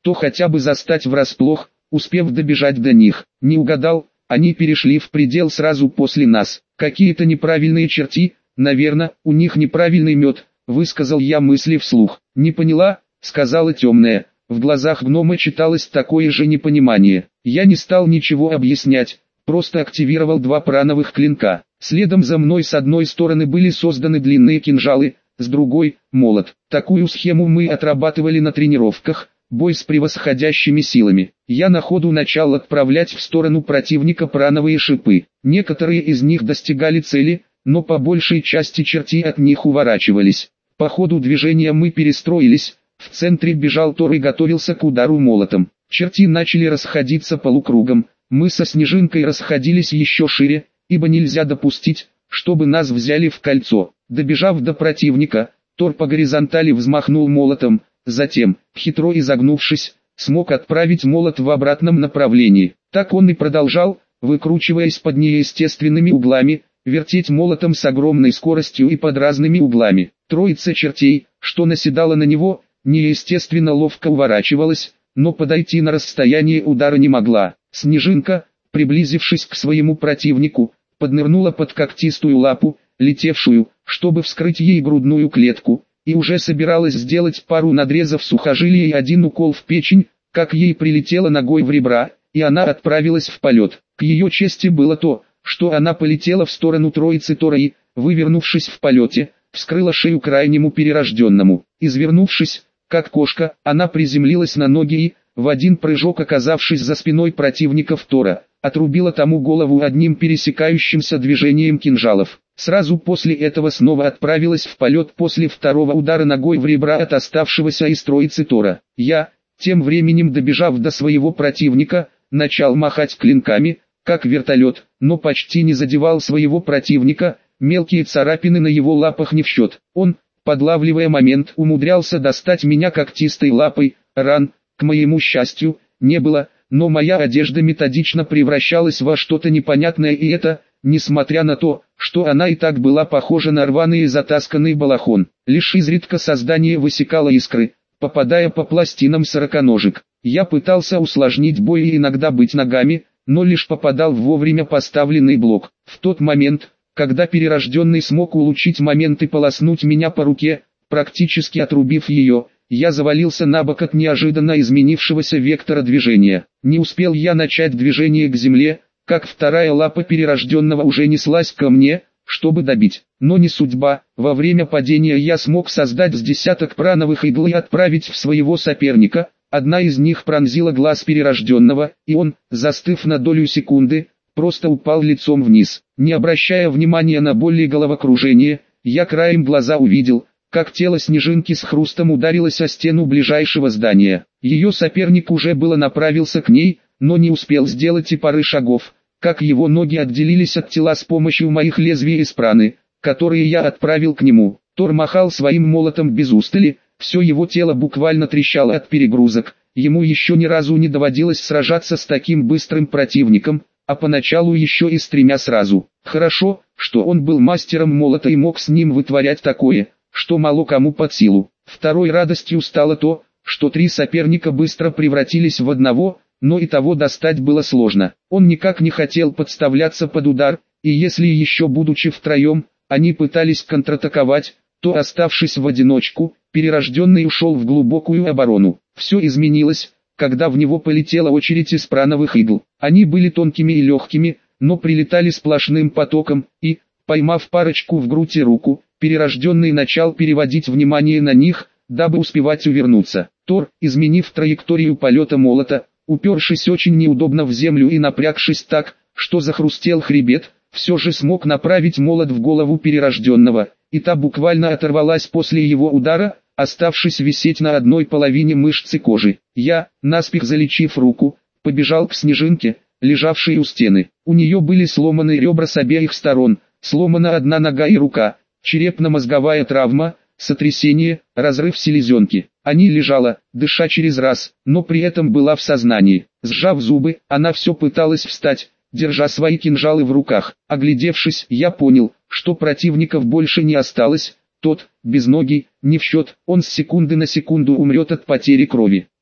то хотя бы застать врасплох, успев добежать до них. Не угадал, они перешли в предел сразу после нас. Какие-то неправильные черти, наверное, у них неправильный мед, высказал я мысли вслух. Не поняла, сказала темная. В глазах гнома читалось такое же непонимание. Я не стал ничего объяснять, просто активировал два прановых клинка. Следом за мной с одной стороны были созданы длинные кинжалы, с другой – молот. Такую схему мы отрабатывали на тренировках, бой с превосходящими силами. Я на ходу начал отправлять в сторону противника прановые шипы. Некоторые из них достигали цели, но по большей части черти от них уворачивались. По ходу движения мы перестроились, в центре бежал Тор и готовился к удару молотом. Черти начали расходиться полукругом, мы со Снежинкой расходились еще шире, ибо нельзя допустить, чтобы нас взяли в кольцо. Добежав до противника, Тор по горизонтали взмахнул молотом, затем, хитро изогнувшись, смог отправить молот в обратном направлении. Так он и продолжал, выкручиваясь под неестественными углами, вертеть молотом с огромной скоростью и под разными углами. Троица чертей, что наседала на него, неестественно ловко уворачивалась, но подойти на расстояние удара не могла. Снежинка, приблизившись к своему противнику, поднырнула под когтистую лапу, летевшую, чтобы вскрыть ей грудную клетку, и уже собиралась сделать пару надрезов сухожилия и один укол в печень, как ей прилетело ногой в ребра, и она отправилась в полет. К ее чести было то, что она полетела в сторону троицы Тора и, вывернувшись в полете, вскрыла шею крайнему перерожденному. Извернувшись, как кошка, она приземлилась на ноги и, в один прыжок оказавшись за спиной противников Тора, отрубила тому голову одним пересекающимся движением кинжалов. Сразу после этого снова отправилась в полет после второго удара ногой в ребра от оставшегося из троицы Тора. Я, тем временем добежав до своего противника, начал махать клинками, как вертолет, но почти не задевал своего противника, мелкие царапины на его лапах не в счет. Он, подлавливая момент, умудрялся достать меня когтистой лапой, ран, к моему счастью, не было, но моя одежда методично превращалась во что-то непонятное, и это, несмотря на то, что она и так была похожа на рваный и затасканный балахон. Лишь изредка создание высекало искры, попадая по пластинам сороконожек. Я пытался усложнить бой и иногда быть ногами, но лишь попадал в вовремя поставленный блок. В тот момент, когда перерожденный смог улучшить момент и полоснуть меня по руке, практически отрубив ее, я завалился на бок от неожиданно изменившегося вектора движения. Не успел я начать движение к земле, как вторая лапа перерожденного уже неслась ко мне, чтобы добить. Но не судьба, во время падения я смог создать с десяток прановых игл и отправить в своего соперника. Одна из них пронзила глаз перерожденного, и он, застыв на долю секунды, просто упал лицом вниз. Не обращая внимания на боль и головокружение, я краем глаза увидел, как тело Снежинки с хрустом ударилось о стену ближайшего здания. Ее соперник уже было направился к ней, но не успел сделать и пары шагов, как его ноги отделились от тела с помощью моих лезвий из праны, которые я отправил к нему. Тор махал своим молотом без устали, все его тело буквально трещало от перегрузок, ему еще ни разу не доводилось сражаться с таким быстрым противником, а поначалу еще и с тремя сразу. Хорошо, что он был мастером молота и мог с ним вытворять такое, что мало кому под силу. Второй радостью стало то, что три соперника быстро превратились в одного, но и того достать было сложно. Он никак не хотел подставляться под удар, и если еще будучи втроем, они пытались контратаковать, то оставшись в одиночку, перерожденный ушел в глубокую оборону. Все изменилось, когда в него полетела очередь из прановых игл. Они были тонкими и легкими, но прилетали сплошным потоком, и, поймав парочку в грудь и руку, перерожденный начал переводить внимание на них, дабы успевать увернуться. Тор, изменив траекторию полета молота, упершись очень неудобно в землю и напрягшись так, что захрустел хребет, все же смог направить молот в голову перерожденного, и та буквально оторвалась после его удара, оставшись висеть на одной половине мышцы кожи. Я, наспех залечив руку, побежал к Снежинке, лежавшей у стены. У нее были сломаны ребра с обеих сторон, сломана одна нога и рука, черепно-мозговая травма, сотрясение, разрыв селезенки. Они лежала, дыша через раз, но при этом была в сознании. Сжав зубы, она все пыталась встать, держа свои кинжалы в руках. Оглядевшись, я понял, что противников больше не осталось. Тот, без ноги, не в счет, он с секунды на секунду умрет от потери крови.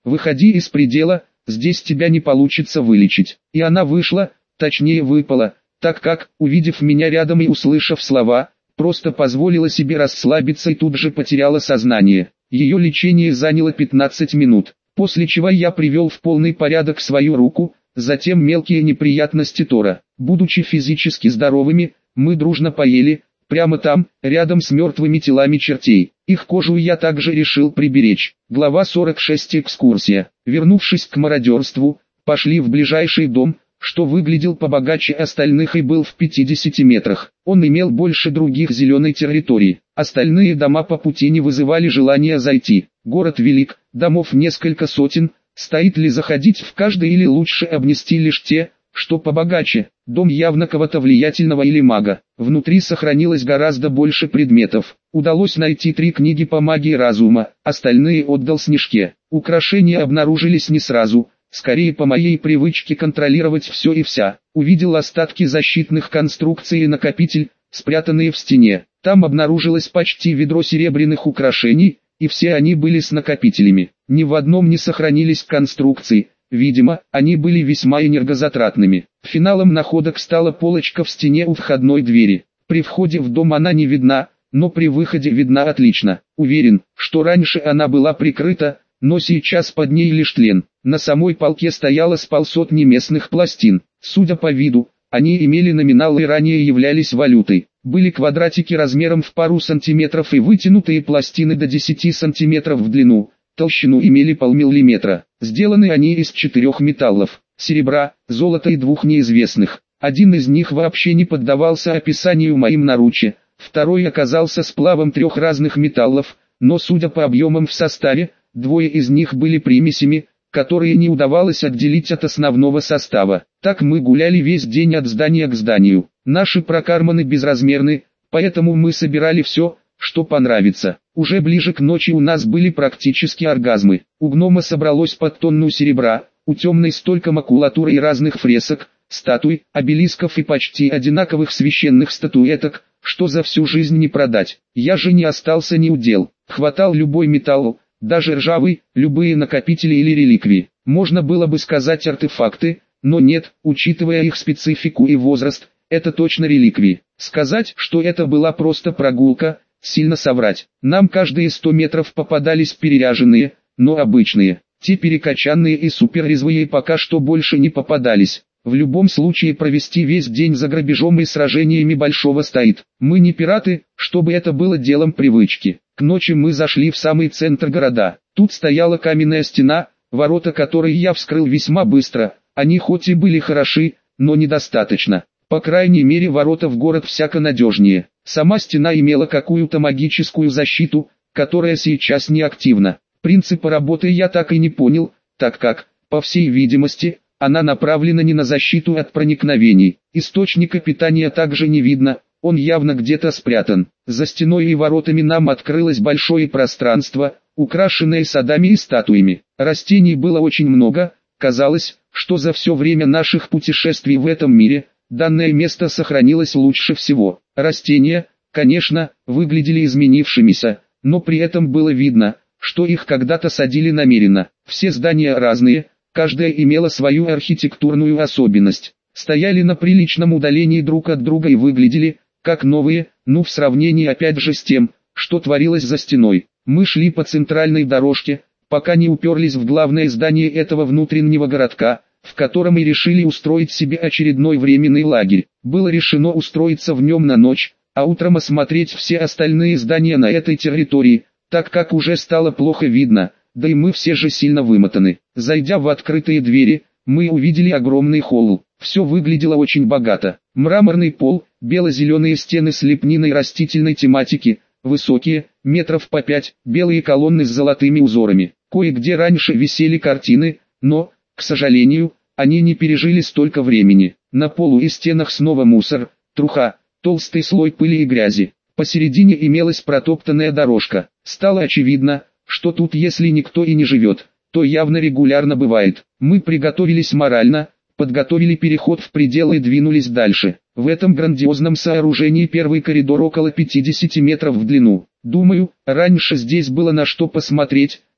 выходи из предела, здесь тебя не получится вылечить. И она вышла, точнее выпала, так как, увидев меня рядом и услышав слова, просто позволила себе расслабиться и тут же потеряла сознание. Ее лечение заняло пятнадцать минут, после чего я привел в полный порядок свою руку, затем мелкие неприятности Тора. Будучи физически здоровыми, мы дружно поели, прямо там, рядом с мертвыми телами чертей. Их кожу я также решил приберечь. Глава сорок шесть. Экскурсия. Вернувшись к мародерству, пошли в ближайший дом, что выглядел побогаче остальных и был в пятидесяти метрах. Он имел больше других зеленой территории. Остальные дома по пути не вызывали желания зайти. Город велик, домов несколько сотен, стоит ли заходить в каждый или лучше обнести лишь те, что побогаче. Дом явно кого-то влиятельного или мага. Внутри сохранилось гораздо больше предметов. Удалось найти три книги по магии разума, остальные отдал Снежке. Украшения обнаружились не сразу, скорее по моей привычке контролировать все и вся. Увидел остатки защитных конструкций и накопитель, спрятанные в стене. Там обнаружилось почти ведро серебряных украшений, и все они были с накопителями. Ни в одном не сохранились конструкции. Видимо, они были весьма энергозатратными. Финалом находок стала полочка в стене у входной двери. При входе в дом она не видна, но при выходе видна отлично. Уверен, что раньше она была прикрыта, но сейчас под ней лишь тлен. На самой полке стояло с полсотни местных пластин. Судя по виду, они имели номинал и ранее являлись валютой. Были квадратики размером в пару сантиметров и вытянутые пластины до десяти сантиметров в длину. Толщину имели полмиллиметра. Сделаны они из четырех металлов: серебра, золота и двух неизвестных. Один из них вообще не поддавался описанию моим наруче, второй оказался сплавом трех разных металлов, но судя по объемам в составе, двое из них были примесями, которые не удавалось отделить от основного состава. Так мы гуляли весь день от здания к зданию. Наши прокарманы безразмерны, поэтому мы собирали все, что понравится. Уже ближе к ночи у нас были практически оргазмы. У гнома собралось под тонну серебра, у темной столько макулатуры и разных фресок, статуй, обелисков и почти одинаковых священных статуэток, что за всю жизнь не продать. Я же не остался ни у дел. Хватал любой металл, даже ржавый, любые накопители или реликвии. Можно было бы сказать артефакты, но нет, учитывая их специфику и возраст, это точно реликвии. Сказать, что это была просто прогулка, сильно соврать. Нам каждые сто метров попадались переряженные, но обычные. Те перекачанные и суперрезвые пока что больше не попадались. В любом случае провести весь день за грабежом и сражениями большого стоит. Мы не пираты, чтобы это было делом привычки. К ночи мы зашли в самый центр города. Тут стояла каменная стена, ворота которой я вскрыл весьма быстро. Они хоть и были хороши, но недостаточно. По крайней мере, ворота в город всяко надежнее. Сама стена имела какую-то магическую защиту, которая сейчас не активна. Принципа работы я так и не понял, так как, по всей видимости, она направлена не на защиту от проникновений. Источника питания также не видно, он явно где-то спрятан. За стеной и воротами нам открылось большое пространство, украшенное садами и статуями. Растений было очень много, казалось, что за все время наших путешествий в этом мире, данное место сохранилось лучше всего. Растения, конечно, выглядели изменившимися, но при этом было видно, что их когда-то садили намеренно. Все здания разные, каждая имела свою архитектурную особенность. Стояли на приличном удалении друг от друга и выглядели, как новые, ну в сравнении опять же с тем, что творилось за стеной. Мы шли по центральной дорожке, пока не уперлись в главное здание этого внутреннего городка, в котором и решили устроить себе очередной временный лагерь. Было решено устроиться в нем на ночь, а утром осмотреть все остальные здания на этой территории, так как уже стало плохо видно, да и мы все же сильно вымотаны. Зайдя в открытые двери, мы увидели огромный холл. Все выглядело очень богато. Мраморный пол, бело-зеленые стены с лепниной растительной тематики, высокие, метров по пять, белые колонны с золотыми узорами. Кое-где раньше висели картины, но, к сожалению, они не пережили столько времени. На полу и стенах снова мусор, труха, толстый слой пыли и грязи. Посередине имелась протоптанная дорожка. Стало очевидно, что тут если никто и не живет, то явно регулярно бывает. Мы приготовились морально, подготовили переход в пределы и двинулись дальше. В этом грандиозном сооружении первый коридор около пятидесяти метров в длину. Думаю, раньше здесь было на что посмотреть,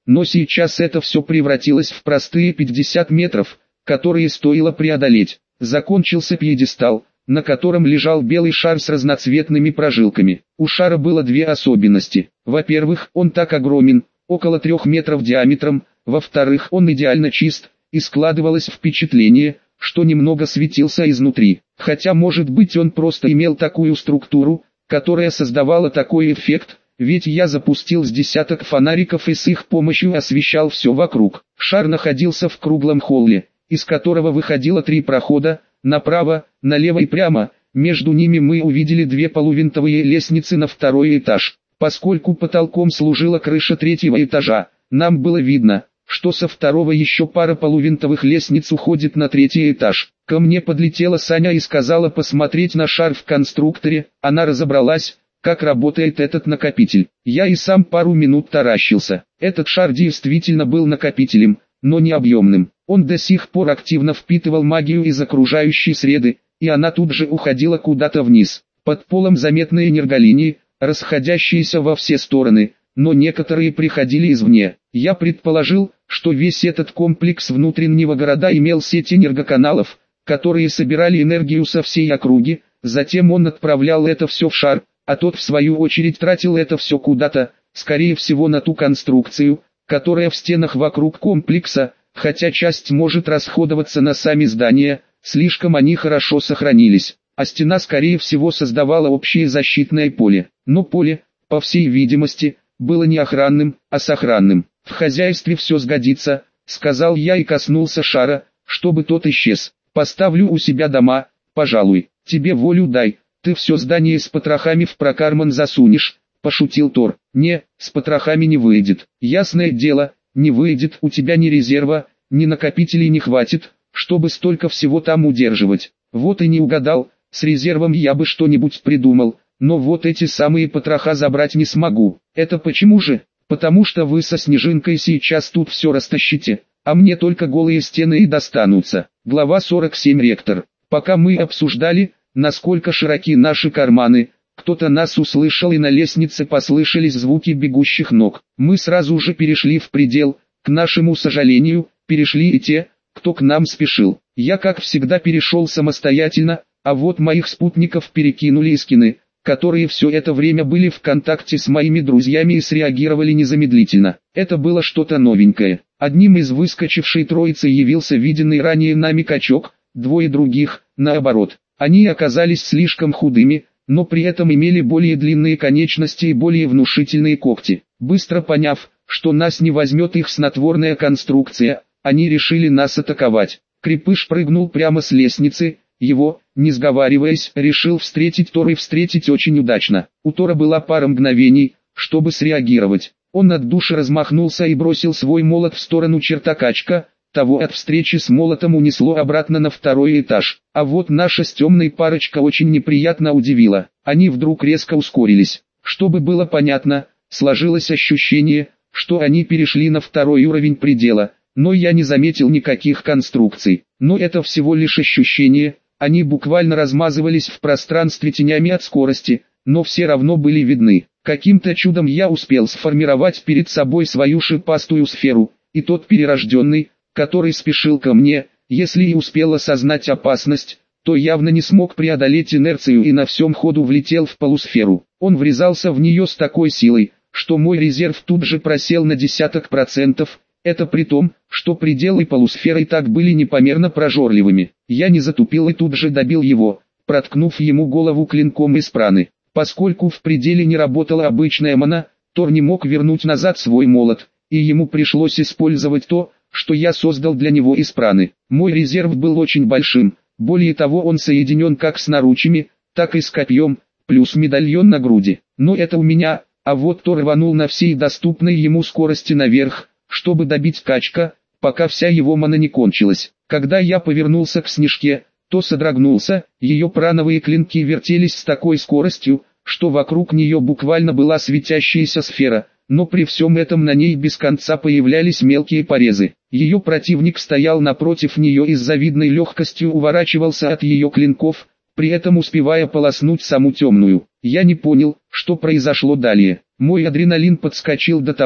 но сейчас это все превратилось в простые пятьдесят метров, которые стоило преодолеть. Закончился пьедестал, на котором лежал белый шар с разноцветными прожилками. У шара было две особенности. Во-первых, он так огромен, около трех метров диаметром, во-вторых, он идеально чист, и складывалось впечатление, что немного светился изнутри. Хотя может быть он просто имел такую структуру, которая создавала такой эффект, ведь я запустил с десяток фонариков и с их помощью освещал все вокруг. Шар находился в круглом холле, из которого выходило три прохода, направо, налево и прямо. Между ними мы увидели две полувинтовые лестницы на второй этаж. Поскольку потолком служила крыша третьего этажа, нам было видно, что со второго еще пара полувинтовых лестниц уходит на третий этаж. Ко мне подлетела Саня и сказала посмотреть на шар в конструкторе. Она разобралась, как работает этот накопитель. Я и сам пару минут таращился. Этот шар действительно был накопителем, но не объемным. Он до сих пор активно впитывал магию из окружающей среды, и она тут же уходила куда-то вниз. Под полом заметны энерголинии, расходящиеся во все стороны, но некоторые приходили извне. Я предположил, что весь этот комплекс внутреннего города имел сеть энергоканалов, которые собирали энергию со всей округи, затем он отправлял это все в шар, а тот в свою очередь тратил это все куда-то, скорее всего на ту конструкцию, которая в стенах вокруг комплекса, хотя часть может расходоваться на сами здания, слишком они хорошо сохранились, а стена скорее всего создавала общее защитное поле. Но поле, по всей видимости, было не охранным, а сохранным. «В хозяйстве все сгодится», — сказал я и коснулся шара, чтобы тот исчез. «Поставлю у себя дома, пожалуй. Тебе волю дай, ты все здание с потрохами в прокарман засунешь», — пошутил Тор. «Не, с потрохами не выйдет. Ясное дело, не выйдет, у тебя ни резерва, ни накопителей не хватит, чтобы столько всего там удерживать». Вот и не угадал, с резервом я бы что-нибудь придумал, но вот эти самые потроха забрать не смогу. Это почему же? Потому что вы со Снежинкой сейчас тут все растащите, а мне только голые стены и достанутся. Глава сорок семь. Ректор. Пока мы обсуждали, насколько широки наши карманы, кто-то нас услышал и на лестнице послышались звуки бегущих ног. Мы сразу же перешли в предел, к нашему сожалению, перешли и те, кто к нам спешил. Я как всегда перешел самостоятельно, а вот моих спутников перекинули Искины, которые все это время были в контакте с моими друзьями и среагировали незамедлительно. Это было что-то новенькое. Одним из выскочившей троицы явился виденный ранее нами качок, двое других, наоборот. Они оказались слишком худыми, но при этом имели более длинные конечности и более внушительные когти. Быстро поняв, что нас не возьмет их снотворная конструкция, они решили нас атаковать. Крепыш прыгнул прямо с лестницы. Его, не сговариваясь, решил встретить Тор и встретить очень удачно. У Тора была пара мгновений, чтобы среагировать. Он от души размахнулся и бросил свой молот в сторону чертокачка, того от встречи с молотом унесло обратно на второй этаж. А вот наша с темной парочка очень неприятно удивила. Они вдруг резко ускорились. Чтобы было понятно, сложилось ощущение, что они перешли на второй уровень предела, но я не заметил никаких конструкций. Но это всего лишь ощущение. Они буквально размазывались в пространстве тенями от скорости, но все равно были видны. Каким-то чудом я успел сформировать перед собой свою шипастую сферу, и тот перерожденный, который спешил ко мне, если и успел осознать опасность, то явно не смог преодолеть инерцию и на всем ходу влетел в полусферу. Он врезался в нее с такой силой, что мой резерв тут же просел на десяток процентов. Это при том, что пределы полусферы так были непомерно прожорливыми. Я не затупил и тут же добил его, проткнув ему голову клинком из праны. Поскольку в пределе не работала обычная мана, Тор не мог вернуть назад свой молот, и ему пришлось использовать то, что я создал для него из праны. Мой резерв был очень большим, более того он соединен как с наручами, так и с копьем, плюс медальон на груди. Но это у меня, а вот Тор рванул на всей доступной ему скорости наверх, чтобы добить качка, пока вся его мана не кончилась. Когда я повернулся к Снежке, то содрогнулся, ее прановые клинки вертелись с такой скоростью, что вокруг нее буквально была светящаяся сфера, но при всем этом на ней без конца появлялись мелкие порезы. Ее противник стоял напротив нее и с завидной легкостью уворачивался от ее клинков, при этом успевая полоснуть саму темную. Я не понял, что произошло далее. Мой адреналин подскочил до того,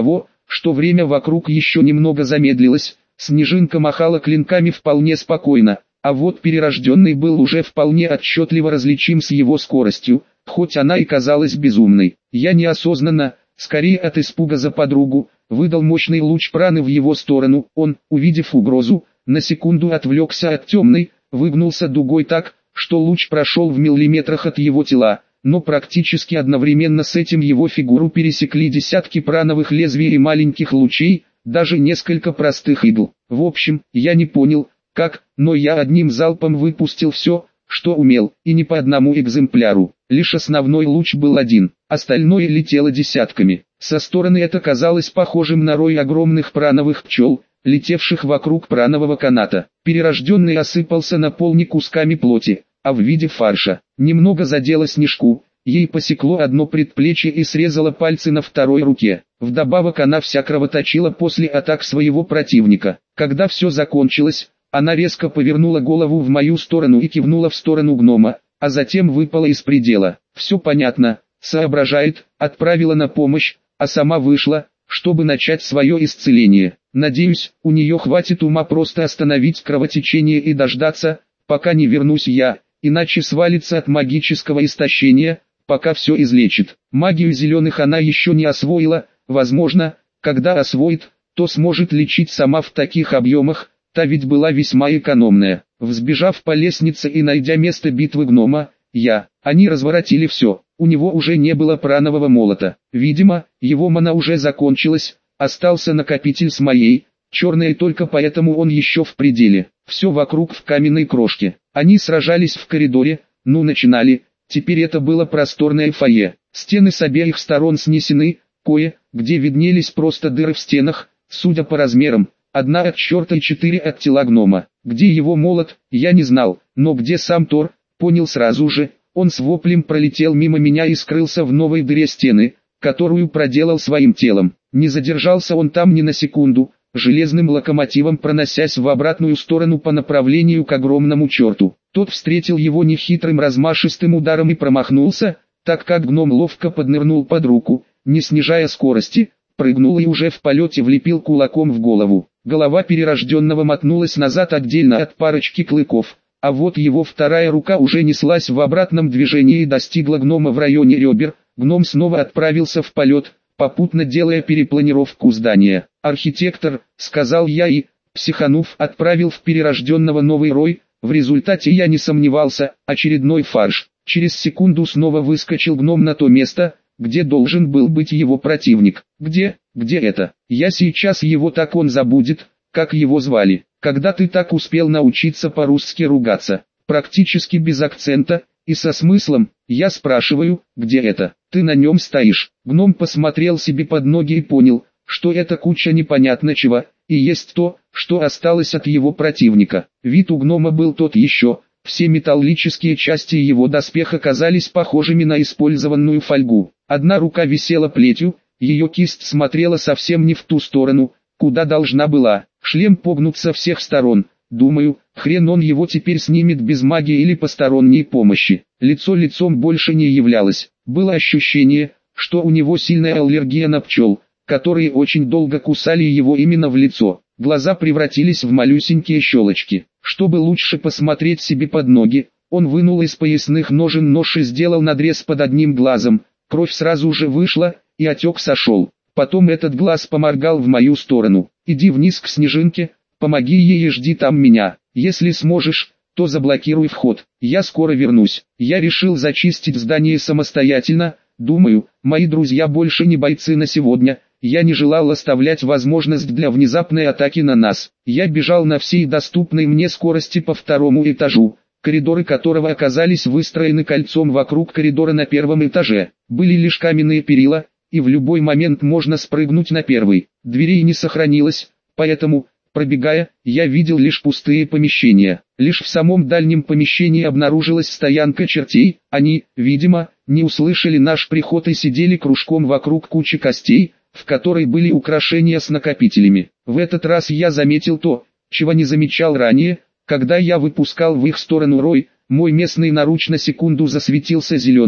что время вокруг еще немного замедлилось, снежинка махала клинками вполне спокойно, а вот перерожденный был уже вполне отчетливо различим с его скоростью, хоть она и казалась безумной. Я неосознанно, скорее от испуга за подругу, выдал мощный луч праны в его сторону. Он, увидев угрозу, на секунду отвлекся от темной, выгнулся дугой так, что луч прошел в миллиметрах от его тела, но практически одновременно с этим его фигуру пересекли десятки прановых лезвий и маленьких лучей, даже несколько простых игл. В общем, я не понял, как, но я одним залпом выпустил все, что умел, и не по одному экземпляру. Лишь основной луч был один, остальное летело десятками. Со стороны это казалось похожим на рой огромных прановых пчел, летевших вокруг пранового каната. Перерожденный осыпался на пол не кусками плоти, а в виде фарша. Немного задело Снежку, ей посекло одно предплечье и срезало пальцы на второй руке. Вдобавок она вся кровоточила после атак своего противника. Когда все закончилось, она резко повернула голову в мою сторону и кивнула в сторону гнома, а затем выпала из предела. Все понятно, соображает, отправила на помощь, а сама вышла, чтобы начать свое исцеление. Надеюсь, у нее хватит ума просто остановить кровотечение и дождаться, пока не вернусь я, иначе свалится от магического истощения, пока все излечит. Магию зеленых она еще не освоила, возможно, когда освоит, то сможет лечить сама в таких объемах, та ведь была весьма экономная. Взбежав по лестнице и найдя место битвы гнома, я, они разворотили все, у него уже не было пранового молота. Видимо, его мана уже закончилась, остался накопитель с моей, черной, только поэтому он еще в пределе. Все вокруг в каменной крошке. Они сражались в коридоре, ну начинали, теперь это было просторное фойе. Стены с обеих сторон снесены, кое-где виднелись просто дыры в стенах, судя по размерам. Одна от черта и четыре от тела гнома. Где его молот, я не знал, но где сам Тор, понял сразу же. Он с воплем пролетел мимо меня и скрылся в новой дыре стены, которую проделал своим телом. Не задержался он там ни на секунду, железным локомотивом проносясь в обратную сторону по направлению к огромному черту. Тот встретил его нехитрым размашистым ударом и промахнулся, так как гном ловко поднырнул под руку, не снижая скорости, прыгнул и уже в полете влепил кулаком в голову. Голова перерожденного мотнулась назад отдельно от парочки клыков, а вот его вторая рука уже неслась в обратном движении и достигла гнома в районе ребер. Гном снова отправился в полет, попутно делая перепланировку здания. «Архитектор», — сказал я и, психанув, отправил в перерожденного новый рой. В результате я не сомневался, очередной фарш. Через секунду снова выскочил гном на то место, где должен был быть его противник. Где, где это? Я сейчас его так он забудет, как его звали. Когда ты так успел научиться по-русски ругаться, практически без акцента, и со смыслом, я спрашиваю, где это? Ты на нем стоишь. Гном посмотрел себе под ноги и понял, что это куча непонятно чего, и есть то, что осталось от его противника. Вид у гнома был тот еще, все металлические части его доспеха казались похожими на использованную фольгу. Одна рука висела плетью, ее кисть смотрела совсем не в ту сторону, куда должна была. Шлем погнут со всех сторон. Думаю, хрен он его теперь снимет без магии или посторонней помощи. Лицо лицом больше не являлось. Было ощущение, что у него сильная аллергия на пчел, которые очень долго кусали его именно в лицо. Глаза превратились в малюсенькие щелочки. Чтобы лучше посмотреть себе под ноги, он вынул из поясных ножен нож и сделал надрез под одним глазом. Кровь сразу же вышла, и отек сошел. Потом этот глаз поморгал в мою сторону. «Иди вниз к Снежинке, помоги ей и жди там меня. Если сможешь, то заблокируй вход. Я скоро вернусь». Я решил зачистить здание самостоятельно. Думаю, мои друзья больше не бойцы на сегодня. Я не желал оставлять возможность для внезапной атаки на нас. Я бежал на всей доступной мне скорости по второму этажу, коридоры которого оказались выстроены кольцом вокруг коридора на первом этаже. Были лишь каменные перила, и в любой момент можно спрыгнуть на первый. Дверей не сохранилось, поэтому, пробегая, я видел лишь пустые помещения. Лишь в самом дальнем помещении обнаружилась стоянка чертей. Они, видимо, не услышали наш приход и сидели кружком вокруг кучи костей, в которой были украшения с накопителями. В этот раз я заметил то, чего не замечал ранее, когда я выпускал в их сторону рой. Мой местный наруч на секунду засветился зеленым.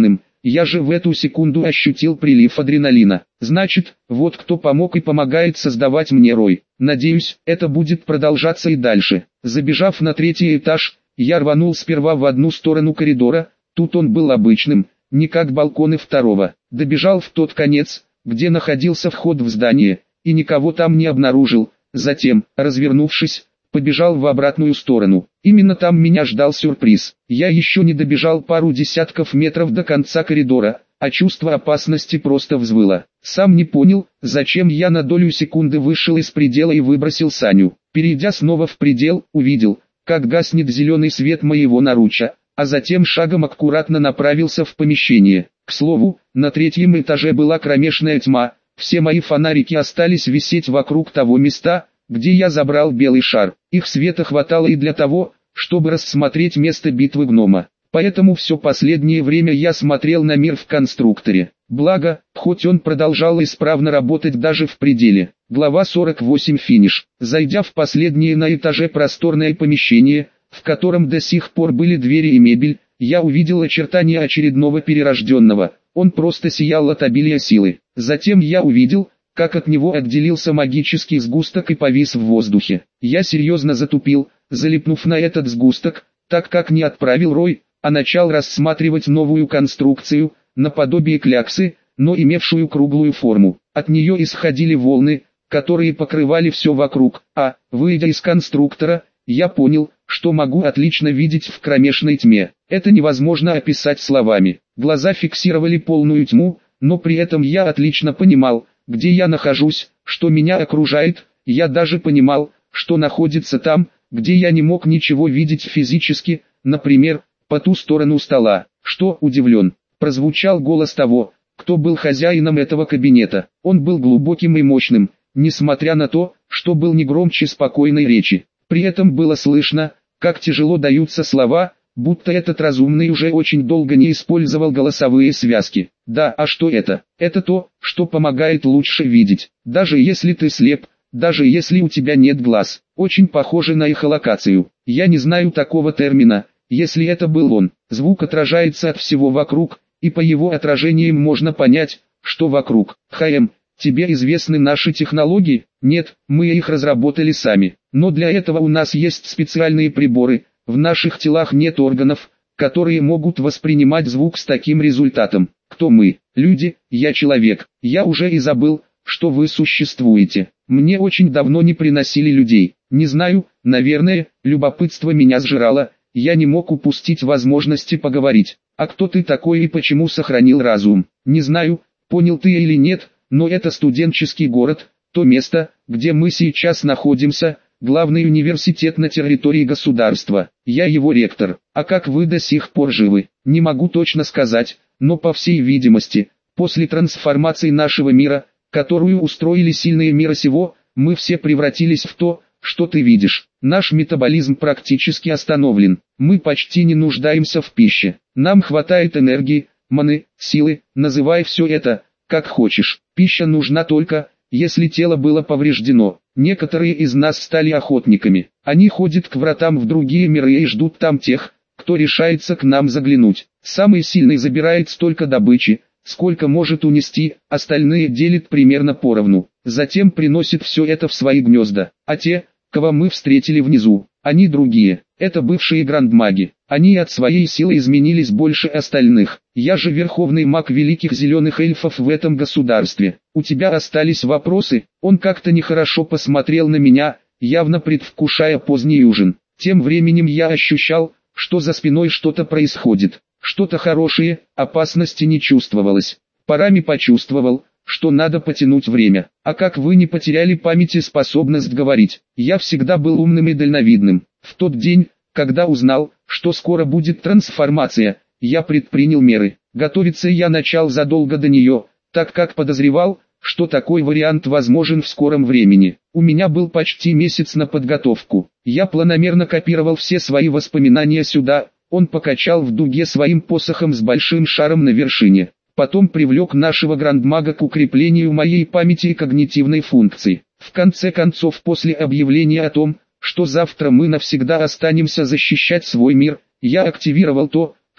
я же в эту секунду ощутил прилив адреналина. Значит, вот кто помог и помогает создавать мне рой. Надеюсь, это будет продолжаться и дальше. Забежав на третий этаж, я рванул сперва в одну сторону коридора, тут он был обычным, не как балконы второго. Добежал в тот конец, где находился вход в здание, и никого там не обнаружил. Затем, развернувшись, побежал в обратную сторону. Именно там меня ждал сюрприз. Я еще не добежал пару десятков метров до конца коридора, а чувство опасности просто взвыло. Сам не понял, зачем я на долю секунды вышел из предела и выбросил Саню. Перейдя снова в предел, увидел, как гаснет зеленый свет моего наруча, а затем шагом аккуратно направился в помещение. К слову, на третьем этаже была кромешная тьма, все мои фонарики остались висеть вокруг того места, где я забрал белый шар. Их света хватало и для того, чтобы рассмотреть место битвы гнома. Поэтому все последнее время я смотрел на мир в конструкторе. Благо, хоть он продолжал исправно работать даже в пределе. Глава сорок восемь. Финиш. Зайдя в последнее на этаже просторное помещение, в котором до сих пор были двери и мебель, я увидел очертания очередного перерожденного. Он просто сиял от обилия силы. Затем я увидел, как от него отделился магический сгусток и повис в воздухе. Я серьезно затупил, залипнув на этот сгусток, так как не отправил рой, а начал рассматривать новую конструкцию, наподобие кляксы, но имевшую круглую форму. От нее исходили волны, которые покрывали все вокруг, а, выйдя из конструктора, я понял, что могу отлично видеть в кромешной тьме. Это невозможно описать словами. Глаза фиксировали полную тьму, но при этом я отлично понимал, где я нахожусь, что меня окружает, я даже понимал, что находится там, где я не мог ничего видеть физически, например, по ту сторону стола. Что, удивлен? Прозвучал голос того, кто был хозяином этого кабинета. Он был глубоким и мощным, несмотря на то, что был не громче спокойной речи. При этом было слышно, как тяжело даются слова, будто этот разумный уже очень долго не использовал голосовые связки. Да, а что это? Это то, что помогает лучше видеть. Даже если ты слеп, даже если у тебя нет глаз. Очень похоже на эхолокацию. Я не знаю такого термина, если это был он. Звук отражается от всего вокруг, и по его отражениям можно понять, что вокруг. ХМ, тебе известны наши технологии? Нет, мы их разработали сами. Но для этого у нас есть специальные приборы. В наших телах нет органов, которые могут воспринимать звук с таким результатом. Кто мы? Люди, я человек. Я уже и забыл, что вы существуете. Мне очень давно не приносили людей. Не знаю, наверное, любопытство меня сжирало. Я не мог упустить возможности поговорить. А кто ты такой и почему сохранил разум? Не знаю, понял ты или нет, но это студенческий город, то место, где мы сейчас находимся, главный университет на территории государства. Я его ректор. А как вы до сих пор живы? Не могу точно сказать, но по всей видимости, после трансформации нашего мира, которую устроили сильные мира сего, мы все превратились в то, что ты видишь. Наш метаболизм практически остановлен. Мы почти не нуждаемся в пище. Нам хватает энергии, маны, силы, называй все это, как хочешь. Пища нужна только, если тело было повреждено. Некоторые из нас стали охотниками. Они ходят к вратам в другие миры и ждут там тех, кто решается к нам заглянуть. Самый сильный забирает столько добычи, сколько может унести, остальные делят примерно поровну. Затем приносит все это в свои гнезда. А те, кого мы встретили внизу, они другие. Это бывшие грандмаги. Они от своей силы изменились больше остальных. Я же верховный маг великих зеленых эльфов в этом государстве. У тебя остались вопросы? Он как-то нехорошо посмотрел на меня, явно предвкушая поздний ужин. Тем временем я ощущал, что за спиной что-то происходит. Что-то хорошее, опасности не чувствовалось. Парами почувствовал, что надо потянуть время. А как вы не потеряли память и способность говорить? Я всегда был умным и дальновидным. В тот день, когда узнал, что скоро будет трансформация, я предпринял меры. Готовиться я начал задолго до нее, так как подозревал, что такой вариант возможен в скором времени. У меня был почти месяц на подготовку. Я планомерно копировал все свои воспоминания сюда. Он покачал в дуге своим посохом с большим шаром на вершине. Потом привлек нашего грандмага к укреплению моей памяти и когнитивной функции. В конце концов, после объявления о том, что завтра мы навсегда останемся защищать свой мир, я активировал то,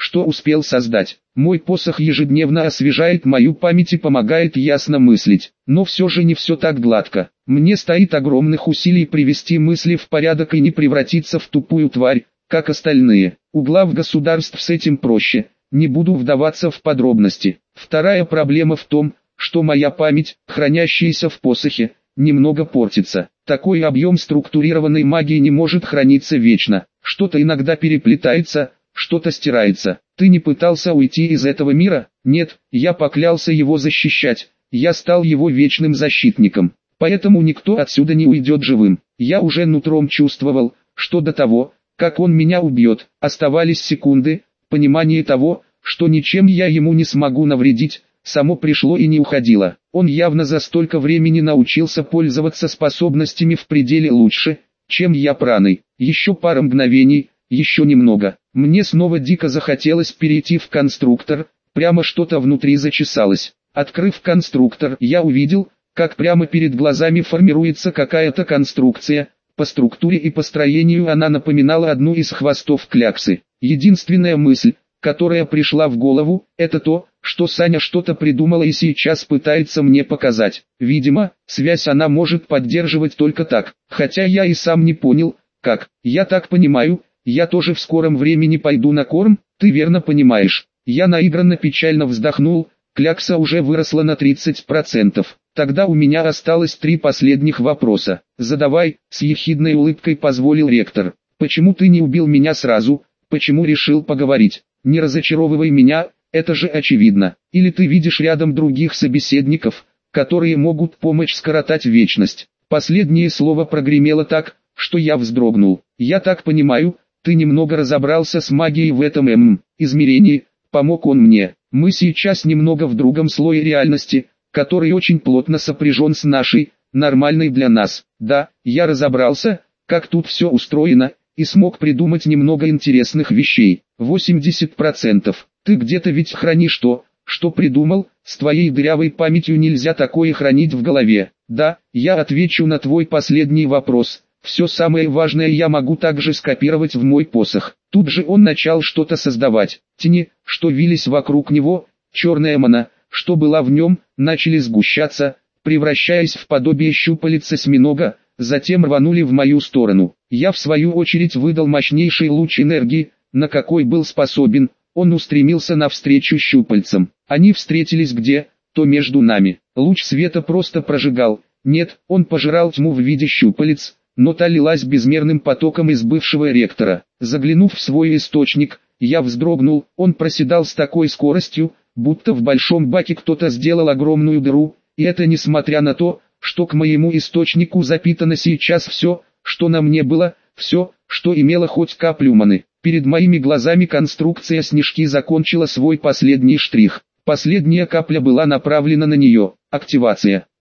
что успел создать. Мой посох ежедневно освежает мою память и помогает ясно мыслить. Но все же не все так гладко. Мне стоит огромных усилий привести мысли в порядок и не превратиться в тупую тварь, как остальные. У глав государств с этим проще. Не буду вдаваться в подробности. Вторая проблема в том, что моя память, хранящаяся в посохе, немного портится. Такой объем структурированной магии не может храниться вечно. Что-то иногда переплетается, что-то стирается. Ты не пытался уйти из этого мира? Нет, я поклялся его защищать. Я стал его вечным защитником. Поэтому никто отсюда не уйдет живым. Я уже нутром чувствовал, что до того, как он меня убьет, оставались секунды. Понимание того, что ничем я ему не смогу навредить, само пришло и не уходило. Он явно за столько времени научился пользоваться способностями в пределе лучше, чем я праной. Еще пара мгновений, еще немного. Мне снова дико захотелось перейти в конструктор, прямо что-то внутри зачесалось. Открыв конструктор, я увидел, как прямо перед глазами формируется какая-то конструкция. По структуре и построению она напоминала одну из хвостов кляксы. Единственная мысль, которая пришла в голову, это то, что Саня что-то придумала и сейчас пытается мне показать. Видимо, связь она может поддерживать только так, хотя я и сам не понял, как. Я так понимаю, я тоже в скором времени пойду на корм, ты верно понимаешь. Я наигранно печально вздохнул, клякса уже выросла на тридцать процентов. Тогда у меня осталось три последних вопроса. Задавай, с ехидной улыбкой позволил ректор. Почему ты не убил меня сразу? Почему решил поговорить? Не разочаровывай меня, это же очевидно. Или ты видишь рядом других собеседников, которые могут помочь скоротать вечность? Последнее слово прогремело так, что я вздрогнул. Я так понимаю, ты немного разобрался с магией в этом м измерении, помог он мне. Мы сейчас немного в другом слое реальности, который очень плотно сопряжен с нашей, нормальной для нас. Да, я разобрался, как тут все устроено, и смог придумать немного интересных вещей. восемьдесят процентов. Ты где-то ведь хранишь то, что придумал, с твоей дырявой памятью нельзя такое хранить в голове. Да, я отвечу на твой последний вопрос. Все самое важное я могу также скопировать в мой посох. Тут же он начал что-то создавать. Тени, что вились вокруг него, черная мана, что была в нем, начали сгущаться, превращаясь в подобие щупалец осьминога, затем рванули в мою сторону. Я в свою очередь выдал мощнейший луч энергии, на какой был способен. Он устремился навстречу щупальцам. Они встретились где, то между нами. Луч света просто прожигал. Нет, он пожирал тьму в виде щупалец, но та лилась безмерным потоком из бывшего ректора. Заглянув в свой источник, я вздрогнул. Он проседал с такой скоростью, будто в большом баке кто-то сделал огромную дыру, и это несмотря на то, что к моему источнику запитано сейчас все, что на мне было, все, что имело хоть каплю маны. Перед моими глазами конструкция снежки закончила свой последний штрих. Последняя капля была направлена на нее. Активация.